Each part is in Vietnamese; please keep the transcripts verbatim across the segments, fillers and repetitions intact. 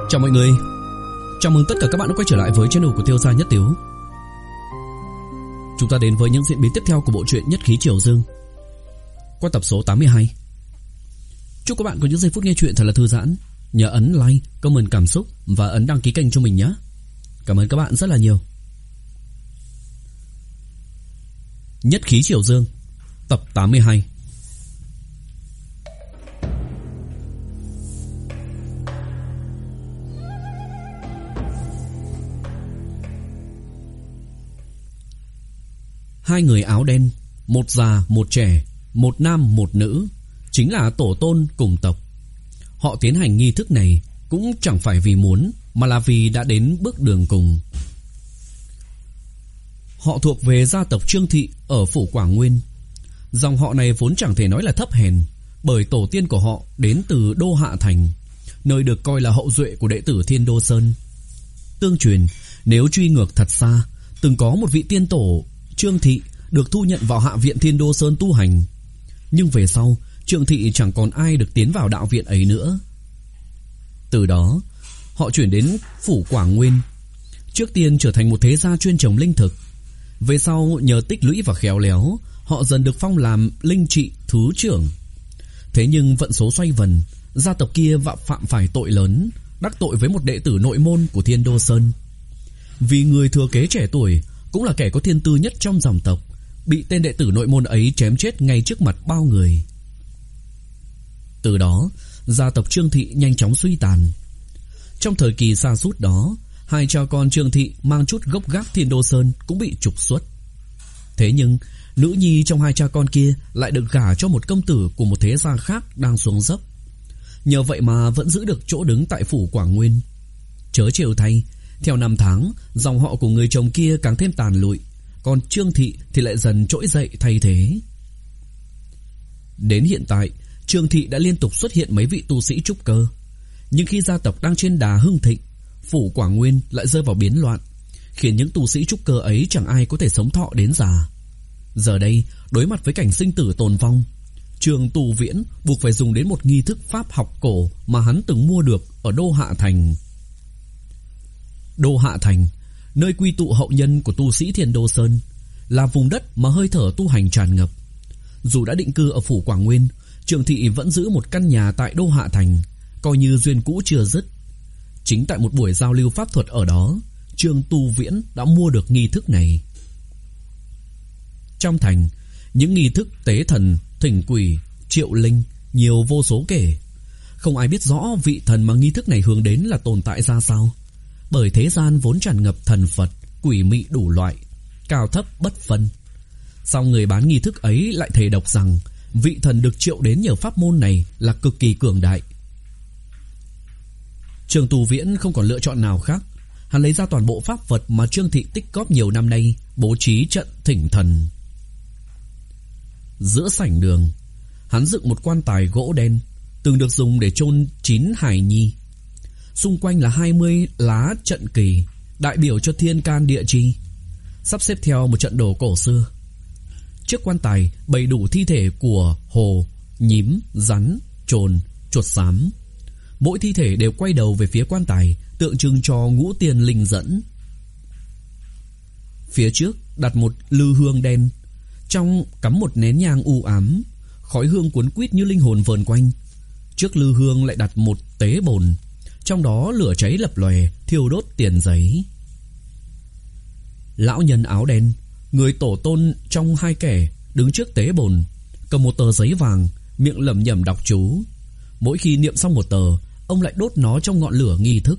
Chào mọi người, chào mừng tất cả các bạn đã quay trở lại với channel của Tiêu Gia Nhất Tiếu. Chúng ta đến với những diễn biến tiếp theo của bộ truyện Nhất Khí Triều Dương qua tập số tám mươi hai. Chúc các bạn có những giây phút nghe truyện thật là thư giãn. Nhớ ấn like, comment cảm xúc và ấn đăng ký kênh cho mình nhé. Cảm ơn các bạn rất là nhiều. Nhất Khí Triều Dương tập tám mươi hai. Hai người áo đen, một già một trẻ, một nam một nữ, chính là tổ tôn cùng tộc. Họ tiến hành nghi thức này cũng chẳng phải vì muốn, mà là vì đã đến bước đường cùng. Họ thuộc về gia tộc Trương Thị ở phủ Quảng Nguyên. Dòng họ này vốn chẳng thể nói là thấp hèn, bởi tổ tiên của họ đến từ Đô Hạ Thành, nơi được coi là hậu duệ của đệ tử Thiên Đô Sơn. Tương truyền, nếu truy ngược thật xa, từng có một vị tiên tổ Trương Thị được thu nhận vào Hạ viện Thiên Đô Sơn tu hành. Nhưng về sau, Trương Thị chẳng còn ai được tiến vào đạo viện ấy nữa. Từ đó, họ chuyển đến phủ Quảng Nguyên. Trước tiên trở thành một thế gia chuyên trồng linh thực. Về sau, nhờ tích lũy và khéo léo, họ dần được phong làm linh trị thứ trưởng. Thế nhưng vận số xoay vần, gia tộc kia phạm phải tội lớn, đắc tội với một đệ tử nội môn của Thiên Đô Sơn. Vì người thừa kế trẻ tuổi, cũng là kẻ có thiên tư nhất trong dòng tộc, bị tên đệ tử nội môn ấy chém chết ngay trước mặt bao người. Từ đó, gia tộc Trương Thị nhanh chóng suy tàn. Trong thời kỳ sa sút đó, hai cha con Trương Thị mang chút gốc gác Thiên Đô Sơn cũng bị trục xuất. Thế nhưng, nữ nhi trong hai cha con kia lại được gả cho một công tử của một thế gia khác đang xuống dốc. Nhờ vậy mà vẫn giữ được chỗ đứng tại phủ Quảng Nguyên. Chớ trêu thay, theo năm tháng, dòng họ của người chồng kia càng thêm tàn lụi, còn Trương Thị thì lại dần trỗi dậy thay thế. Đến hiện tại, Trương Thị đã liên tục xuất hiện mấy vị tu sĩ trúc cơ. Nhưng khi gia tộc đang trên đà hưng thịnh, phủ Quảng Nguyên lại rơi vào biến loạn, khiến những tu sĩ trúc cơ ấy chẳng ai có thể sống thọ đến già. Giờ đây, đối mặt với cảnh sinh tử tồn vong, Trương Tu Viễn buộc phải dùng đến một nghi thức pháp học cổ mà hắn từng mua được ở Đô Hạ Thành. Đô Hạ Thành, nơi quy tụ hậu nhân của tu sĩ Thiên Đô Sơn, là vùng đất mà hơi thở tu hành tràn ngập. Dù đã định cư ở phủ Quảng Nguyên, Trương Thị vẫn giữ một căn nhà tại Đô Hạ Thành, coi như duyên cũ chưa dứt. Chính tại một buổi giao lưu pháp thuật ở đó, Trương Tu Viễn đã mua được nghi thức này. Trong thành, những nghi thức tế thần, thỉnh quỷ, triệu linh nhiều vô số kể. Không ai biết rõ vị thần mà nghi thức này hướng đến là tồn tại ra sao, bởi thế gian vốn tràn ngập thần Phật, quỷ mị đủ loại, cao thấp bất phân. Song người bán nghi thức ấy lại thề độc rằng vị thần được triệu đến nhờ pháp môn này là cực kỳ cường đại. Trương Tu Viễn không còn lựa chọn nào khác. Hắn lấy ra toàn bộ pháp vật mà Trương Thị tích góp nhiều năm nay, bố trí trận thỉnh thần. Giữa sảnh đường, hắn dựng một quan tài gỗ đen, từng được dùng để chôn chín hài nhi. Xung quanh là hai mươi lá trận kỳ, đại biểu cho thiên can địa chi, sắp xếp theo một trận đồ cổ xưa. Trước quan tài bày đủ thi thể của hổ, nhím, rắn, trồn, chuột xám. Mỗi thi thể đều quay đầu về phía quan tài, tượng trưng cho ngũ tiên linh dẫn. Phía trước đặt một lư hương đen, trong cắm một nén nhang u ám, khói hương cuốn quýt như linh hồn vờn quanh. Trước lư hương lại đặt một tế bồn, trong đó lửa cháy lập lòe, thiêu đốt tiền giấy. Lão nhân áo đen, người tổ tôn trong hai kẻ, đứng trước tế bồn, cầm một tờ giấy vàng, miệng lẩm nhẩm đọc chú. Mỗi khi niệm xong một tờ, ông lại đốt nó trong ngọn lửa nghi thức.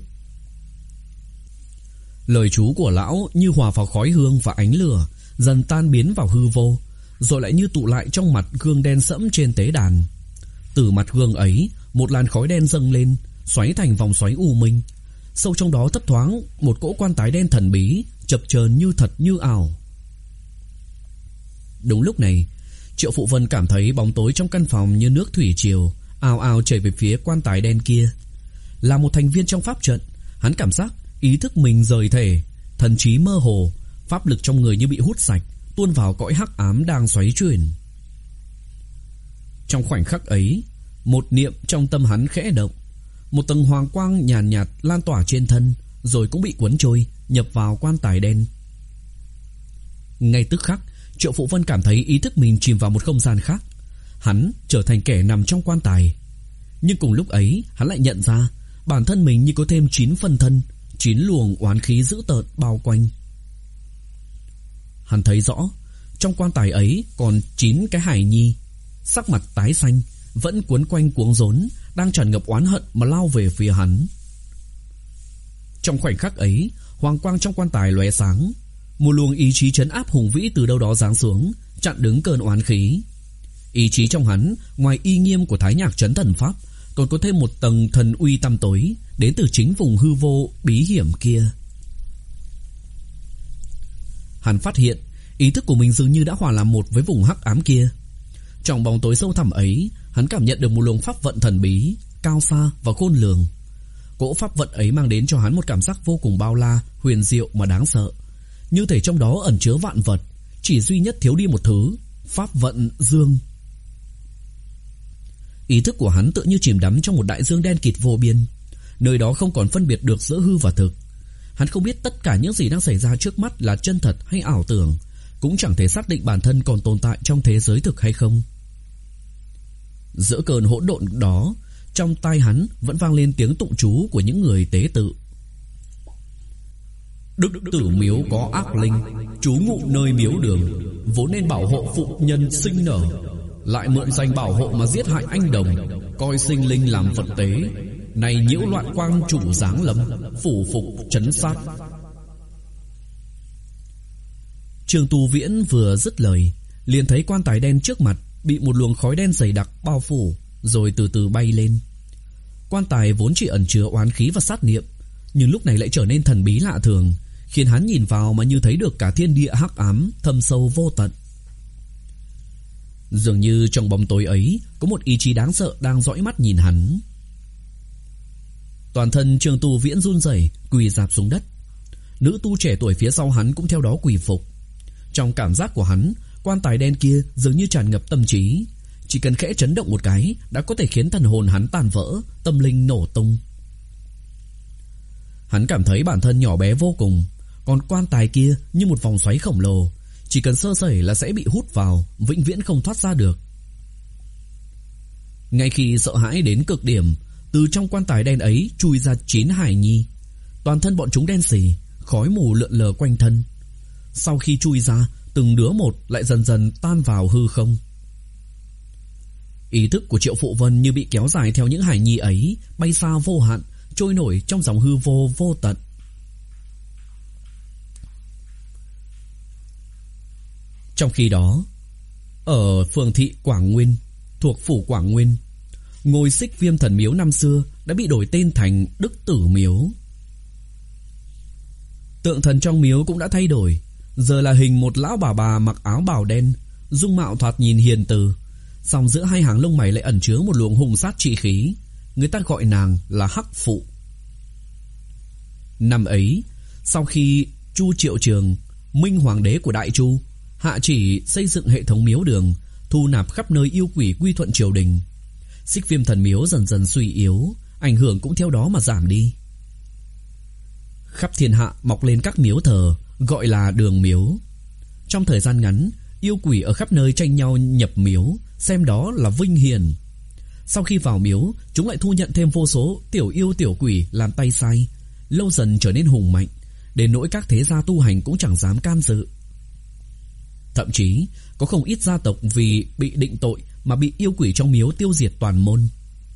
Lời chú của lão như hòa vào khói hương và ánh lửa, dần tan biến vào hư vô, rồi lại như tụ lại trong mặt gương đen sẫm trên tế đàn. Từ mặt gương ấy, một làn khói đen dâng lên, xoáy thành vòng xoáy u minh. Sâu trong đó thấp thoáng một cỗ quan tài đen thần bí, chập chờn như thật như ảo. Đúng lúc này, Triệu Phụ Vân cảm thấy bóng tối trong căn phòng như nước thủy triều, ào ào chảy về phía quan tài đen kia. Là một thành viên trong pháp trận, hắn cảm giác ý thức mình rời thể, thần trí mơ hồ, pháp lực trong người như bị hút sạch, tuôn vào cõi hắc ám đang xoáy chuyển. Trong khoảnh khắc ấy, một niệm trong tâm hắn khẽ động, một tầng hoàng quang nhàn nhạt, nhạt lan tỏa trên thân, rồi cũng bị cuốn trôi nhập vào quan tài đen. Ngay tức khắc, Triệu Phụ Vân cảm thấy ý thức mình chìm vào một không gian khác. Hắn trở thành kẻ nằm trong quan tài. Nhưng cùng lúc ấy, hắn lại nhận ra bản thân mình như có thêm chín phân thân, chín luồng oán khí dữ tợn bao quanh. Hắn thấy rõ, trong quan tài ấy còn chín cái hài nhi, sắc mặt tái xanh, vẫn cuốn quanh cuống rốn, đang tràn ngập oán hận mà lao về phía hắn. Trong khoảnh khắc ấy, hoàng quang trong quan tài lóe sáng, một luồng ý chí trấn áp hùng vĩ từ đâu đó giáng xuống, chặn đứng cơn oán khí. Ý chí trong hắn, ngoài y nghiêm của Thái Nhạc Trấn Thần Pháp, còn có thêm một tầng thần uy tăm tối đến từ chính vùng hư vô bí hiểm kia. Hắn phát hiện ý thức của mình dường như đã hòa làm một với vùng hắc ám kia. Trong bóng tối sâu thẳm ấy, hắn cảm nhận được một luồng pháp vận thần bí, cao xa và khôn lường. Cỗ pháp vận ấy mang đến cho hắn một cảm giác vô cùng bao la, huyền diệu mà đáng sợ, như thể trong đó ẩn chứa vạn vật, chỉ duy nhất thiếu đi một thứ: pháp vận dương. Ý thức của hắn tựa như chìm đắm trong một đại dương đen kịt vô biên, nơi đó không còn phân biệt được giữa hư và thực. Hắn không biết tất cả những gì đang xảy ra trước mắt là chân thật hay ảo tưởng, cũng chẳng thể xác định bản thân còn tồn tại trong thế giới thực hay không. Giữa cơn hỗn độn đó, trong tai hắn vẫn vang lên tiếng tụng chú của những người tế tự. Đức Tử Miếu có ác linh, trú ngụ nơi miếu đường, vốn nên bảo hộ phụ nhân sinh nở, lại mượn danh bảo hộ mà giết hại anh đồng, coi sinh linh làm vật tế, này nhiễu loạn quang chủ giáng lâm, phủ phục trấn sát. Trường Tù Viễn vừa dứt lời, liền thấy quan tài đen trước mặt bị một luồng khói đen dày đặc bao phủ, rồi từ từ bay lên. Quan tài vốn chỉ ẩn chứa oán khí và sát niệm, nhưng lúc này lại trở nên thần bí lạ thường, khiến hắn nhìn vào mà như thấy được cả thiên địa hắc ám thâm sâu vô tận. Dường như trong bóng tối ấy có một ý chí đáng sợ đang dõi mắt nhìn hắn. Toàn thân Trường Tù Viễn run rẩy, quỳ rạp xuống đất. Nữ tu trẻ tuổi phía sau hắn cũng theo đó quỳ phục. Trong cảm giác của hắn, quan tài đen kia dường như tràn ngập tâm trí, chỉ cần khẽ chấn động một cái đã có thể khiến thần hồn hắn tan vỡ, tâm linh nổ tung. Hắn cảm thấy bản thân nhỏ bé vô cùng, còn quan tài kia như một vòng xoáy khổng lồ, chỉ cần sơ sẩy là sẽ bị hút vào, vĩnh viễn không thoát ra được. Ngay khi sợ hãi đến cực điểm, từ trong quan tài đen ấy chui ra chín hài nhi. Toàn thân bọn chúng đen sì, khói mù lượn lờ quanh thân. Sau khi chui ra, từng đứa một lại dần dần tan vào hư không. Ý thức của Triệu Phụ Vân như bị kéo dài theo những hài nhi ấy, bay xa vô hạn, trôi nổi trong dòng hư vô vô tận. Trong khi đó, ở phường thị Quảng Nguyên, thuộc phủ Quảng Nguyên, ngôi Xích Viêm Thần Miếu năm xưa đã bị đổi tên thành Đức Tử Miếu. Tượng thần trong miếu cũng đã thay đổi, giờ là hình một lão bà bà mặc áo bào đen, dung mạo thoạt nhìn hiền từ, song giữa hai hàng lông mày lại ẩn chứa một luồng hung sát trị khí. Người ta gọi nàng là Hắc Phụ. Năm ấy, sau khi Chu Triệu Trường, Minh Hoàng đế của Đại Chu, hạ chỉ xây dựng hệ thống miếu đường, thu nạp khắp nơi yêu quỷ quy thuận triều đình, Xích Viêm Thần Miếu dần dần suy yếu, ảnh hưởng cũng theo đó mà giảm đi. Khắp thiên hạ mọc lên các miếu thờ, gọi là đường miếu. Trong thời gian ngắn, yêu quỷ ở khắp nơi tranh nhau nhập miếu, xem đó là vinh hiển. Sau khi vào miếu, chúng lại thu nhận thêm vô số tiểu yêu tiểu quỷ làm tay sai, lâu dần trở nên hùng mạnh, đến nỗi các thế gia tu hành cũng chẳng dám can dự. Thậm chí có không ít gia tộc vì bị định tội mà bị yêu quỷ trong miếu tiêu diệt toàn môn.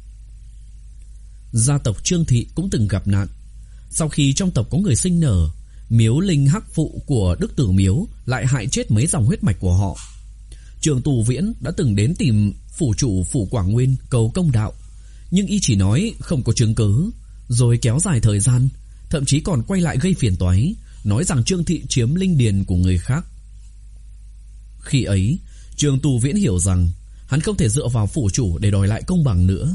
Gia tộc Trương Thị cũng từng gặp nạn. Sau khi trong tộc có người sinh nở, miếu linh Hắc Phụ của Đức Tử Miếu lại hại chết mấy dòng huyết mạch của họ. Trường Tù Viễn đã từng đến tìm phủ chủ phủ Quảng Nguyên cầu công đạo, nhưng y chỉ nói không có chứng cứ, rồi kéo dài thời gian, thậm chí còn quay lại gây phiền toái, nói rằng Trương Thị chiếm linh điền của người khác. Khi ấy, Trường Tù Viễn hiểu rằng hắn không thể dựa vào phủ chủ để đòi lại công bằng nữa.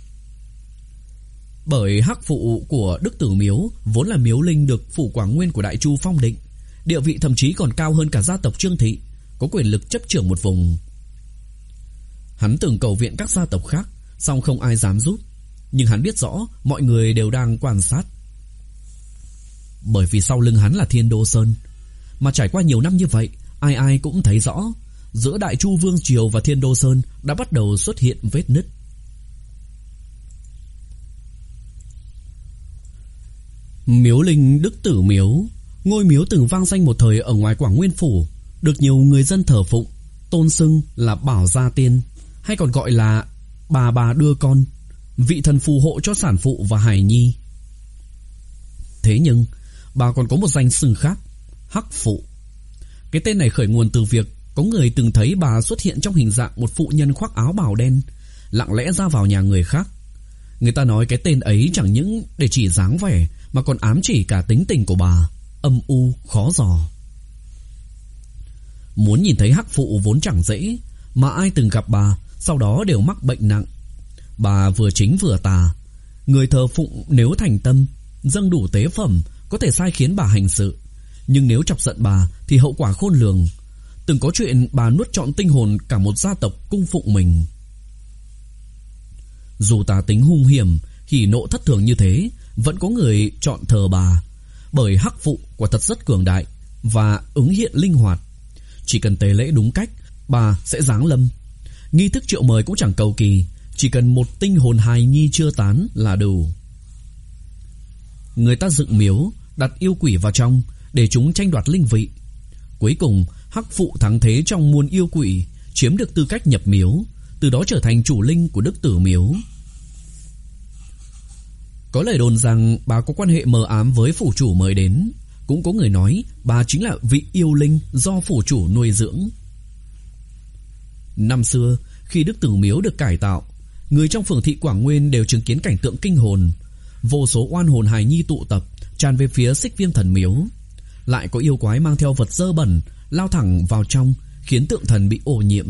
Bởi Hắc Phụ của Đức Tử Miếu vốn là miếu linh được phủ Quảng Nguyên của Đại Chu phong định, địa vị thậm chí còn cao hơn cả gia tộc Trương Thị, có quyền lực chấp trưởng một vùng. Hắn từng cầu viện các gia tộc khác, song không ai dám giúp. nhưng hắn biết rõ mọi người đều đang quan sát. Bởi vì sau lưng hắn là Thiên Đô Sơn, mà trải qua nhiều năm như vậy, ai ai cũng thấy rõ, giữa Đại Chu Vương Triều và Thiên Đô Sơn đã bắt đầu xuất hiện vết nứt. Miếu linh Đức Tử Miếu, ngôi miếu từng vang danh một thời ở ngoài Quảng Nguyên Phủ, được nhiều người dân thờ phụng, tôn xưng là Bảo Gia Tiên, hay còn gọi là bà bà đưa con, vị thần phù hộ cho sản phụ và hài nhi. Thế nhưng bà còn có một danh xưng khác, Hắc Phụ. Cái tên này khởi nguồn từ việc có người từng thấy bà xuất hiện trong hình dạng một phụ nhân khoác áo bào đen, lặng lẽ ra vào nhà người khác. Người ta nói cái tên ấy chẳng những để chỉ dáng vẻ, mà còn ám chỉ cả tính tình của bà, âm u khó dò. Muốn nhìn thấy Hắc Phụ vốn chẳng dễ, mà ai từng gặp bà sau đó đều mắc bệnh nặng. Bà vừa chính vừa tà, người thờ phụng nếu thành tâm, dâng đủ tế phẩm có thể sai khiến bà hành sự, nhưng nếu chọc giận bà thì hậu quả khôn lường. Từng có chuyện bà nuốt trọn tinh hồn cả một gia tộc cung phụng mình. Dù tà tính hung hiểm, hỉ nộ thất thường như thế, vẫn có người chọn thờ bà, bởi Hắc Phụ quả thật rất cường đại và ứng hiện linh hoạt. Chỉ cần tế lễ đúng cách, bà sẽ giáng lâm. Nghi thức triệu mời cũng chẳng cầu kỳ, chỉ cần một tinh hồn hài nhi chưa tán là đủ. Người ta dựng miếu, đặt yêu quỷ vào trong để chúng tranh đoạt linh vị. Cuối cùng Hắc Phụ thắng thế trong muôn yêu quỷ, chiếm được tư cách nhập miếu, từ đó trở thành chủ linh của Đức Tử Miếu. Có lời đồn rằng bà có quan hệ mờ ám với phủ chủ mời đến, cũng có người nói bà chính là vị yêu linh do phủ chủ nuôi dưỡng. Năm xưa, khi Đức Tử Miếu được cải tạo, người trong phường thị Quảng Nguyên đều chứng kiến cảnh tượng kinh hồn. Vô số oan hồn hài nhi tụ tập tràn về phía Xích Viêm Thần Miếu. Lại có yêu quái mang theo vật dơ bẩn lao thẳng vào trong, khiến tượng thần bị ô nhiễm.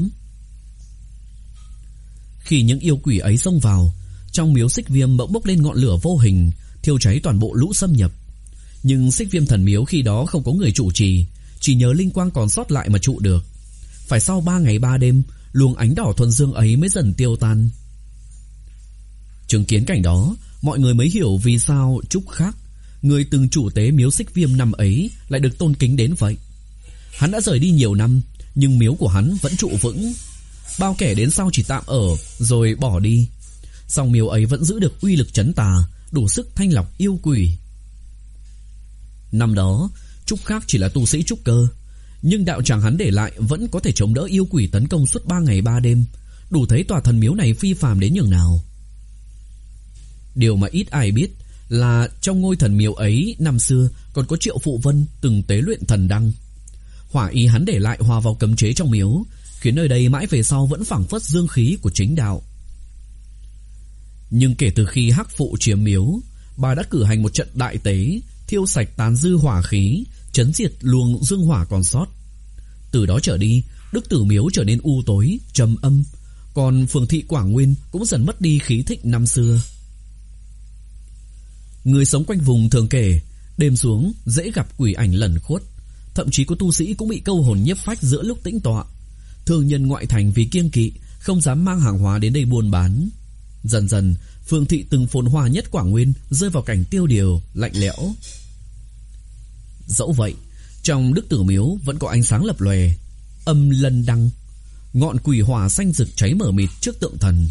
Khi những yêu quỷ ấy xông vào, trong miếu Xích Viêm bỗng bốc lên ngọn lửa vô hình, thiêu cháy toàn bộ lũ xâm nhập. Nhưng Xích Viêm Thần Miếu khi đó không có người chủ trì, chỉ nhờ linh quang còn sót lại mà trụ được. Phải sau ba ngày ba đêm, luồng ánh đỏ thuần dương ấy mới dần tiêu tan. Chứng kiến cảnh đó, mọi người mới hiểu vì sao Trúc Khác, người từng chủ tế miếu Xích Viêm năm ấy, lại được tôn kính đến vậy. Hắn đã rời đi nhiều năm, nhưng miếu của hắn vẫn trụ vững. Bao kẻ đến sau chỉ tạm ở rồi bỏ đi, song miếu ấy vẫn giữ được uy lực trấn tà, đủ sức thanh lọc yêu quỷ. Năm đó Trúc Khác chỉ là tu sĩ trúc cơ, nhưng đạo tràng hắn để lại vẫn có thể chống đỡ yêu quỷ tấn công suốt ba ngày ba đêm, đủ thấy tòa thần miếu này phi phàm đến nhường nào. Điều mà ít ai biết là trong ngôi thần miếu ấy năm xưa còn có Triệu Phụ Vân từng tế luyện thần đăng. Hỏa ý hắn để lại hòa vào cấm chế trong miếu, khiến nơi đây mãi về sau vẫn phảng phất dương khí của chính đạo. Nhưng kể từ khi Hắc Phụ chiếm miếu, bà đã cử hành một trận đại tế, thiêu sạch tán dư hỏa khí, trấn diệt luồng dương hỏa còn sót. Từ đó trở đi, Đức Tử Miếu trở nên u tối, trầm âm, còn phường thị Quảng Nguyên cũng dần mất đi khí thịnh năm xưa. Người sống quanh vùng thường kể, đêm xuống dễ gặp quỷ ảnh lẩn khuất, thậm chí có tu sĩ cũng bị câu hồn nhiếp phách giữa lúc tĩnh tọa. Thương nhân ngoại thành vì kiêng kỵ không dám mang hàng hóa đến đây buôn bán. Dần dần, phường thị từng phồn hoa nhất Quảng Nguyên rơi vào cảnh tiêu điều, lạnh lẽo. Dẫu vậy, trong Đức Tử Miếu vẫn có ánh sáng lập lòe, âm lân đăng, ngọn quỷ hỏa xanh rực cháy mờ mịt trước tượng thần.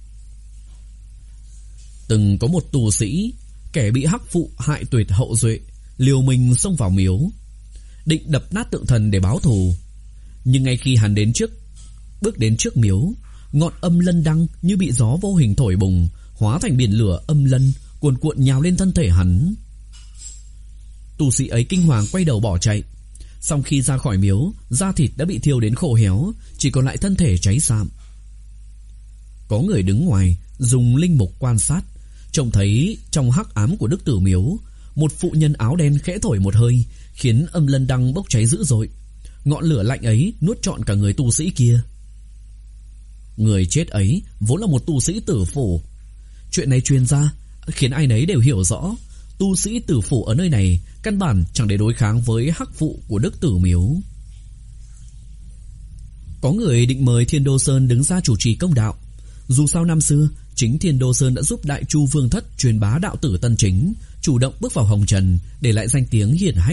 Từng có một tù sĩ, kẻ bị Hắc Phụ hại tuyệt hậu duệ, liều mình xông vào miếu, định đập nát tượng thần để báo thù. Nhưng ngay khi hắn đến trước, bước đến trước miếu, ngọn âm lân đăng như bị gió vô hình thổi bùng, hóa thành biển lửa âm lân cuồn cuộn nhào lên thân thể hắn. Tu sĩ ấy kinh hoàng quay đầu bỏ chạy. Sau khi ra khỏi miếu, da thịt đã bị thiêu đến khô héo, chỉ còn lại thân thể cháy xám. Có người đứng ngoài dùng linh mục quan sát, trông thấy trong hắc ám của Đức Tử Miếu, một phụ nhân áo đen khẽ thổi một hơi, khiến âm lân đăng bốc cháy dữ dội. Ngọn lửa lạnh ấy nuốt trọn cả người tu sĩ kia. Người chết ấy vốn là một tu sĩ tử phủ. Chuyện này truyền ra khiến ai nấy đều hiểu rõ, tu sĩ tử phủ ở nơi này căn bản chẳng để đối kháng với Hắc Phụ của Đức Tử Miếu. Có người định mời Thiên Đô Sơn đứng ra chủ trì công đạo, Dù sao năm xưa chính Thiên Đô Sơn đã giúp Đại Chu Vương Thất truyền bá đạo tử tân chính, chủ động bước vào hồng trần, để lại danh tiếng hiển hách.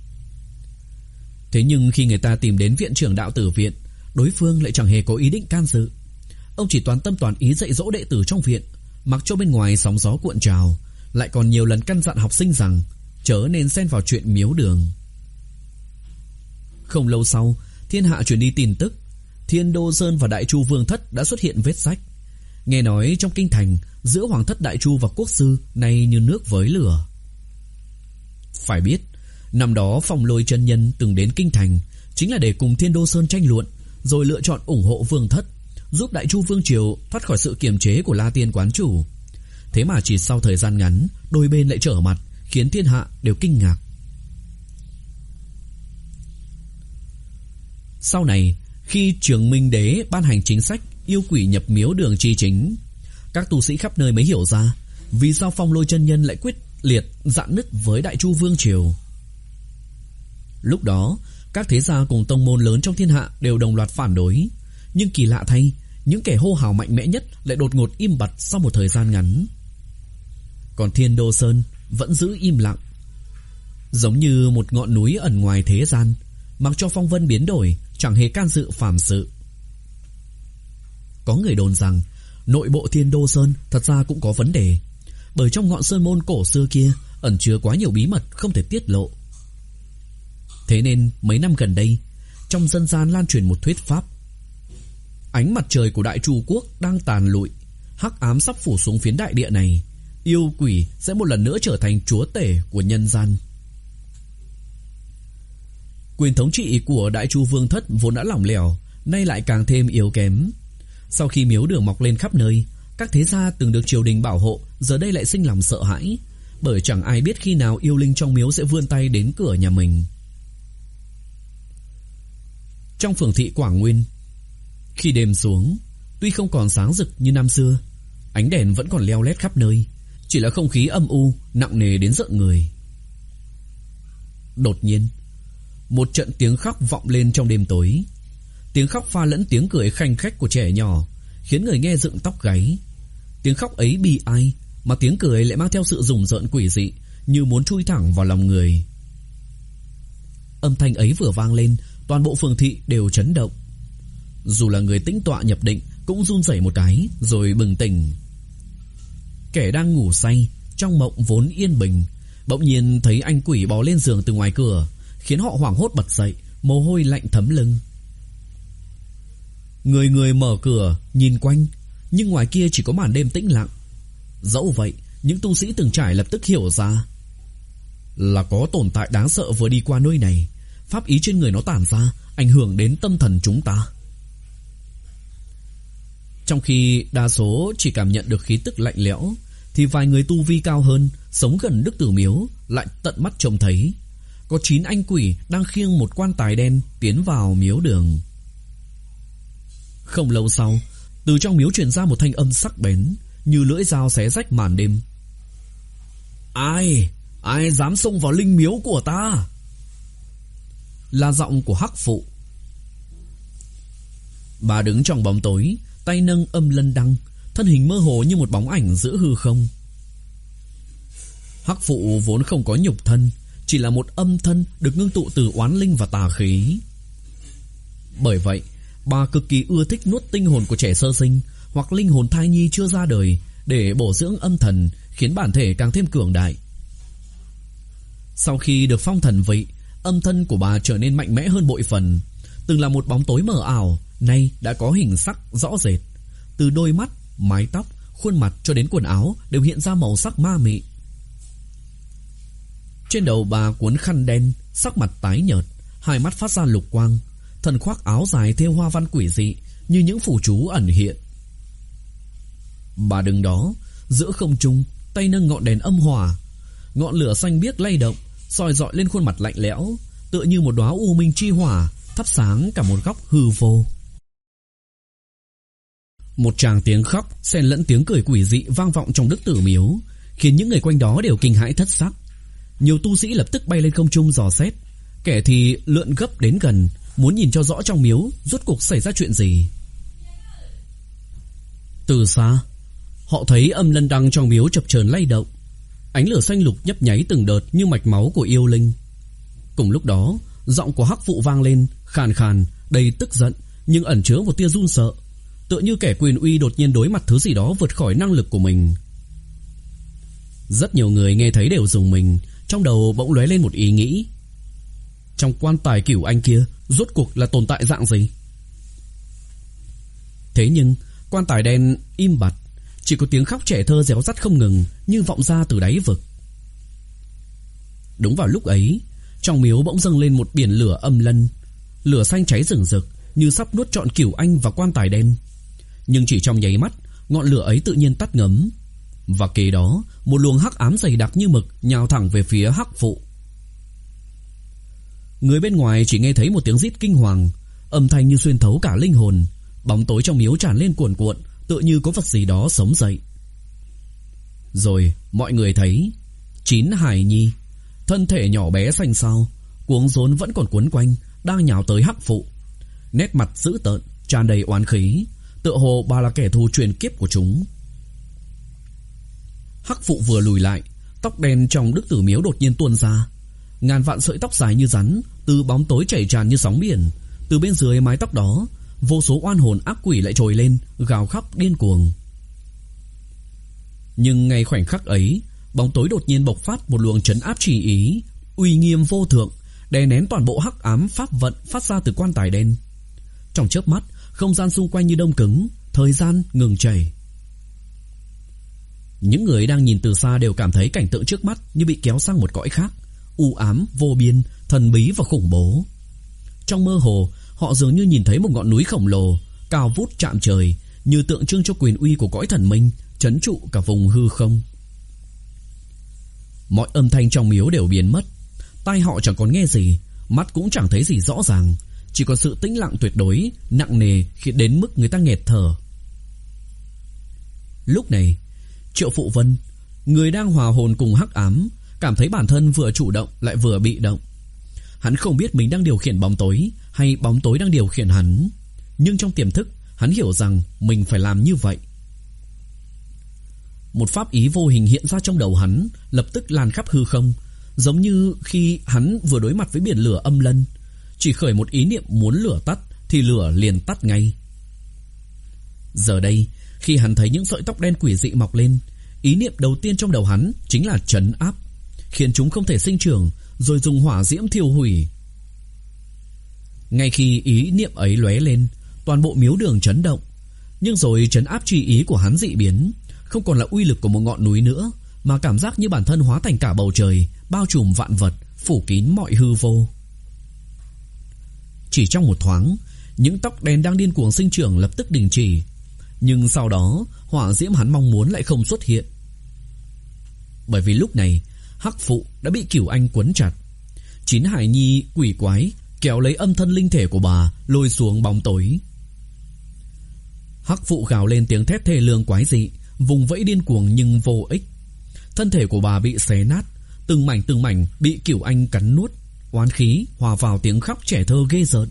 Thế nhưng khi người ta tìm đến viện trưởng đạo tử viện, đối phương lại chẳng hề có ý định can dự. Ông chỉ toàn tâm toàn ý dạy dỗ đệ tử trong viện, mặc cho bên ngoài sóng gió cuộn trào, lại còn nhiều lần căn dặn học sinh rằng chớ nên xen vào chuyện miếu đường. Không lâu sau, thiên hạ truyền đi tin tức Thiên Đô Sơn và Đại Chu Vương Thất đã xuất hiện vết rách. Nghe nói trong kinh thành, giữa Hoàng thất Đại Chu và quốc sư nay như nước với lửa. Phải biết, năm đó Phong Lôi chân nhân từng đến kinh thành chính là để cùng Thiên Đô Sơn tranh luận, rồi lựa chọn ủng hộ Vương Thất, giúp Đại Chu Vương triều thoát khỏi sự kiềm chế của La Tiên quán chủ. Thế mà chỉ sau thời gian ngắn, đôi bên lại trở mặt, khiến thiên hạ đều kinh ngạc. Sau này, khi Trường Minh Đế ban hành chính sách yêu quỷ nhập miếu đường chi chính, các tu sĩ khắp nơi mới hiểu ra vì sao Phong Lôi chân nhân lại quyết liệt rạn nứt với Đại Chu Vương triều. Lúc đó, các thế gia cùng tông môn lớn trong thiên hạ đều đồng loạt phản đối, nhưng kỳ lạ thay, những kẻ hô hào mạnh mẽ nhất lại đột ngột im bặt sau một thời gian ngắn. Còn Thiên Đô Sơn vẫn giữ im lặng, giống như một ngọn núi ẩn ngoài thế gian, mặc cho phong vân biến đổi, chẳng hề can dự phàm sự. Có người đồn rằng nội bộ Thiên Đô Sơn thật ra cũng có vấn đề, bởi trong ngọn sơn môn cổ xưa kia ẩn chứa quá nhiều bí mật không thể tiết lộ. Thế nên mấy năm gần đây, trong dân gian lan truyền một thuyết pháp: ánh mặt trời của Đại Chu quốc đang tàn lụi, hắc ám sắp phủ xuống phiến đại địa này, yêu quỷ sẽ một lần nữa trở thành chúa tể của nhân gian. Quyền thống trị của Đại Chu Vương Thất vốn đã lỏng lẻo, nay lại càng thêm yếu kém. Sau khi miếu đường mọc lên khắp nơi, các thế gia từng được triều đình bảo hộ giờ đây lại sinh lòng sợ hãi, bởi chẳng ai biết khi nào yêu linh trong miếu sẽ vươn tay đến cửa nhà mình. Trong phường thị Quảng Nguyên, khi đêm xuống, tuy không còn sáng rực như năm xưa, ánh đèn vẫn còn leo lét khắp nơi, chỉ là không khí âm u, nặng nề đến rợn người. Đột nhiên, một trận tiếng khóc vọng lên trong đêm tối. Tiếng khóc pha lẫn tiếng cười khanh khách của trẻ nhỏ, khiến người nghe dựng tóc gáy. Tiếng khóc ấy bi ai, mà tiếng cười lại mang theo sự rùng rợn quỷ dị, như muốn chui thẳng vào lòng người. Âm thanh ấy vừa vang lên, toàn bộ phường thị đều chấn động. Dù là người tĩnh tọa nhập định cũng run rẩy một cái rồi bừng tỉnh. Kẻ đang ngủ say trong mộng vốn yên bình, bỗng nhiên thấy anh quỷ bò lên giường từ ngoài cửa, khiến họ hoảng hốt bật dậy, mồ hôi lạnh thấm lưng. Người người mở cửa nhìn quanh, nhưng ngoài kia chỉ có màn đêm tĩnh lặng. Dẫu vậy, những tu sĩ từng trải lập tức hiểu ra là có tồn tại đáng sợ vừa đi qua nơi này. Pháp ý trên người nó tản ra, ảnh hưởng đến tâm thần chúng ta. Trong khi đa số chỉ cảm nhận được khí tức lạnh lẽo, thì vài người tu vi cao hơn, sống gần Đức Tử Miếu, lại tận mắt trông thấy có chín anh quỷ đang khiêng một quan tài đen tiến vào miếu đường. Không lâu sau, từ trong miếu truyền ra một thanh âm sắc bén, như lưỡi dao xé rách màn đêm. Ai, ai dám xông vào linh miếu của ta? Là giọng của Hắc Phụ. Bà đứng trong bóng tối, tay nâng âm lân đăng, thân hình mơ hồ như một bóng ảnh giữa hư không. Hắc Phụ vốn không có nhục thân, chỉ là một âm thân được ngưng tụ từ oán linh và tà khí. Bởi vậy, bà cực kỳ ưa thích nuốt tinh hồn của trẻ sơ sinh hoặc linh hồn thai nhi chưa ra đời để bổ dưỡng âm thần, khiến bản thể càng thêm cường đại. Sau khi được phong thần vị, âm thân của bà trở nên mạnh mẽ hơn bội phần. Từng là một bóng tối mờ ảo, nay đã có hình sắc rõ rệt. Từ đôi mắt, mái tóc, khuôn mặt cho đến quần áo đều hiện ra màu sắc ma mị. Trên đầu bà cuốn khăn đen, sắc mặt tái nhợt, hai mắt phát ra lục quang, thân khoác áo dài thêu hoa văn quỷ dị như những phù chú ẩn hiện. Bà đứng đó, giữa không trung, tay nâng ngọn đèn âm hỏa. Ngọn lửa xanh biếc lay động, soi rọi lên khuôn mặt lạnh lẽo, tựa như một đóa u minh chi hỏa, thắp sáng cả một góc hư vô. Một tràng tiếng khóc xen lẫn tiếng cười quỷ dị vang vọng trong Đức Tử Miếu, khiến những người quanh đó đều kinh hãi thất sắc. Nhiều tu sĩ lập tức bay lên không trung dò xét, kẻ thì lượn gấp đến gần, muốn nhìn cho rõ trong miếu rốt cuộc xảy ra chuyện gì. Từ xa, họ thấy âm lân đăng trong miếu chập chờn lay động, ánh lửa xanh lục nhấp nháy từng đợt như mạch máu của yêu linh. Cùng lúc đó, giọng của Hắc Phụ vang lên, khàn khàn, đầy tức giận, nhưng ẩn chứa một tia run sợ, tựa như kẻ quyền uy đột nhiên đối mặt thứ gì đó vượt khỏi năng lực của mình. Rất nhiều người nghe thấy đều rùng mình, trong đầu bỗng lóe lên một ý nghĩ. Trong quan tài Cửu Anh kia, rốt cuộc là tồn tại dạng gì? Thế nhưng, quan tài đen im bặt, chỉ có tiếng khóc trẻ thơ réo rắt không ngừng như vọng ra từ đáy vực. Đúng vào lúc ấy, trong miếu bỗng dâng lên một biển lửa âm lân, lửa xanh cháy rừng rực như sắp nuốt trọn Cửu Anh và quan tài đen. Nhưng chỉ trong nháy mắt, ngọn lửa ấy tự nhiên tắt ngấm, và kế đó một luồng hắc ám dày đặc như mực nhào thẳng về phía Hắc Phụ. Người bên ngoài chỉ nghe thấy một tiếng rít kinh hoàng, âm thanh như xuyên thấu cả linh hồn. Bóng tối trong miếu tràn lên cuồn cuộn, tựa như có vật gì đó sống dậy. Rồi mọi người thấy Chín hài nhi, thân thể nhỏ bé xanh xao, cuống rốn vẫn còn cuốn quanh, đang nhào tới Hắc Phụ. Nét mặt dữ tợn, tràn đầy oán khí, tựa hồ bà là kẻ thù truyền kiếp của chúng. Hắc Phụ vừa lùi lại, tóc đen trong Đức Tử Miếu đột nhiên tuôn ra, ngàn vạn sợi tóc dài như rắn từ bóng tối chảy tràn như sóng biển. Từ bên dưới mái tóc đó, vô số oan hồn ác quỷ lại trồi lên, gào khóc điên cuồng. Nhưng ngay khoảnh khắc ấy, bóng tối đột nhiên bộc phát một luồng trấn áp chỉ ý, uy nghiêm vô thượng, đè nén toàn bộ hắc ám pháp vận phát ra từ quan tài đen. Trong chớp mắt, không gian xung quanh như đông cứng, thời gian ngừng chảy. Những người đang nhìn từ xa đều cảm thấy cảnh tượng trước mắt như bị kéo sang một cõi khác, u ám, vô biên, thần bí và khủng bố. Trong mơ hồ, họ dường như nhìn thấy một ngọn núi khổng lồ, cao vút chạm trời, như tượng trưng cho quyền uy của cõi thần minh, trấn trụ cả vùng hư không. Mọi âm thanh trong miếu đều biến mất, tai họ chẳng còn nghe gì, mắt cũng chẳng thấy gì rõ ràng, chỉ còn sự tĩnh lặng tuyệt đối, nặng nề khiến đến mức người ta nghẹt thở. Lúc này, Triệu Phụ Vân, người đang hòa hồn cùng hắc ám, cảm thấy bản thân vừa chủ động lại vừa bị động. Hắn không biết mình đang điều khiển bóng tối hay bóng tối đang điều khiển hắn, nhưng trong tiềm thức hắn hiểu rằng mình phải làm như vậy. Một pháp ý vô hình hiện ra trong đầu hắn, lập tức lan khắp hư không, giống như khi hắn vừa đối mặt với biển lửa âm lân, chỉ khởi một ý niệm muốn lửa tắt thì lửa liền tắt ngay. Giờ đây, khi hắn thấy những sợi tóc đen quỷ dị mọc lên, ý niệm đầu tiên trong đầu hắn chính là trấn áp, khiến chúng không thể sinh trưởng, rồi dùng hỏa diễm thiêu hủy. Ngay khi ý niệm ấy lóe lên, toàn bộ miếu đường chấn động. Nhưng rồi trấn áp chi ý của hắn dị biến, không còn là uy lực của một ngọn núi nữa, mà cảm giác như bản thân hóa thành cả bầu trời, bao trùm vạn vật, phủ kín mọi hư vô. Chỉ trong một thoáng, những tóc đen đang điên cuồng sinh trưởng lập tức đình chỉ. Nhưng sau đó, hỏa diễm hắn mong muốn lại không xuất hiện. Bởi vì lúc này, Hắc Phụ đã bị Cửu Anh quấn chặt. Chín hài nhi quỷ quái kéo lấy âm thân linh thể của bà, lôi xuống bóng tối. Hắc Phụ gào lên tiếng thét thê lương quái dị, vùng vẫy điên cuồng nhưng vô ích. Thân thể của bà bị xé nát, từng mảnh từng mảnh bị Cửu Anh cắn nuốt, oán khí hòa vào tiếng khóc trẻ thơ ghê rợn.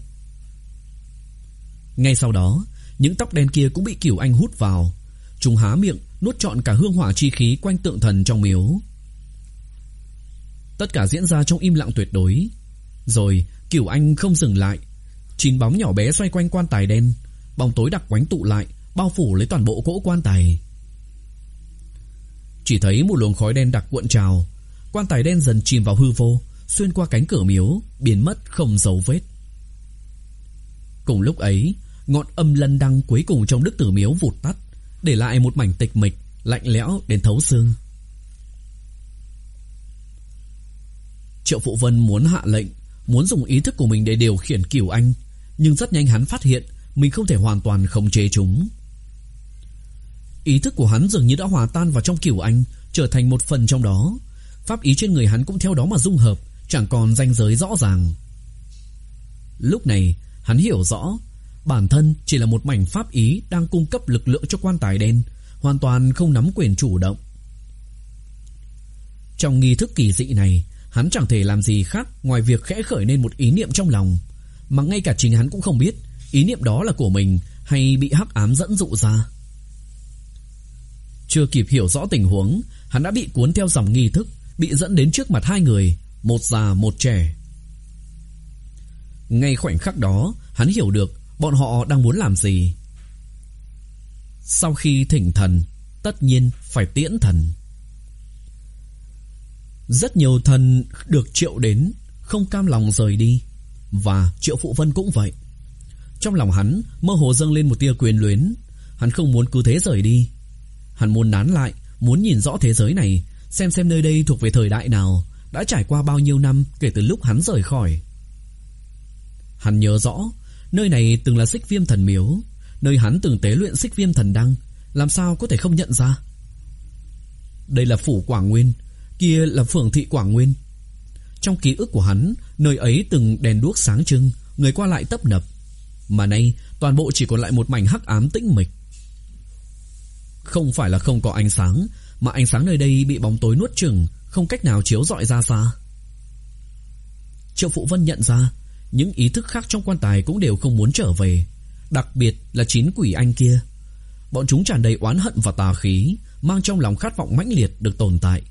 Ngay sau đó, những tóc đen kia cũng bị Cửu Anh hút vào. Chúng há miệng nuốt trọn cả hương hỏa chi khí quanh tượng thần trong miếu. Tất cả diễn ra trong im lặng tuyệt đối. Rồi Cửu Anh không dừng lại. Chín bóng nhỏ bé xoay quanh quan tài đen, bóng tối đặc quánh tụ lại, bao phủ lấy toàn bộ cỗ quan tài. Chỉ thấy một luồng khói đen đặc cuộn trào, quan tài đen dần chìm vào hư vô, xuyên qua cánh cửa miếu, biến mất không dấu vết. Cùng lúc ấy, ngọn âm lân đăng cuối cùng trong Đức Tử Miếu vụt tắt, để lại một mảnh tịch mịch, lạnh lẽo đến thấu xương. Triệu Phụ Vân muốn hạ lệnh, muốn dùng ý thức của mình để điều khiển Cửu Anh, nhưng rất nhanh hắn phát hiện mình không thể hoàn toàn khống chế chúng. Ý thức của hắn dường như đã hòa tan vào trong Cửu Anh, trở thành một phần trong đó. Pháp ý trên người hắn cũng theo đó mà dung hợp, chẳng còn ranh giới rõ ràng. Lúc này, hắn hiểu rõ, bản thân chỉ là một mảnh pháp ý đang cung cấp lực lượng cho quan tài đen, hoàn toàn không nắm quyền chủ động. Trong nghi thức kỳ dị này, hắn chẳng thể làm gì khác ngoài việc khẽ khởi lên một ý niệm trong lòng, mà ngay cả chính hắn cũng không biết ý niệm đó là của mình hay bị hắc ám dẫn dụ ra. Chưa kịp hiểu rõ tình huống, hắn đã bị cuốn theo dòng nghi thức, bị dẫn đến trước mặt hai người, một già một trẻ. Ngay khoảnh khắc đó, hắn hiểu được bọn họ đang muốn làm gì. Sau khi thỉnh thần, tất nhiên phải tiễn thần. Rất nhiều thần được triệu đến, không cam lòng rời đi, và Triệu Phụ Vân cũng vậy. Trong lòng hắn mơ hồ dâng lên một tia quyền luyến. Hắn không muốn cứ thế rời đi. Hắn muốn nán lại, muốn nhìn rõ thế giới này, xem xem nơi đây thuộc về thời đại nào, đã trải qua bao nhiêu năm kể từ lúc hắn rời khỏi. Hắn nhớ rõ, nơi này từng là Xích Viêm Thần Miếu, nơi hắn từng tế luyện Xích Viêm Thần Đăng, làm sao có thể không nhận ra. Đây là phủ Quảng Nguyên, kia là phường thị Quảng Nguyên. Trong ký ức của hắn, nơi ấy từng đèn đuốc sáng trưng, người qua lại tấp nập, mà nay toàn bộ chỉ còn lại một mảnh hắc ám tĩnh mịch. Không phải là không có ánh sáng, mà ánh sáng nơi đây bị bóng tối nuốt chửng, không cách nào chiếu rọi ra xa. Triệu Phụ Vân nhận ra, những ý thức khác trong quan tài cũng đều không muốn trở về, đặc biệt là chín quỷ anh kia. Bọn chúng tràn đầy oán hận và tà khí, mang trong lòng khát vọng mãnh liệt được tồn tại.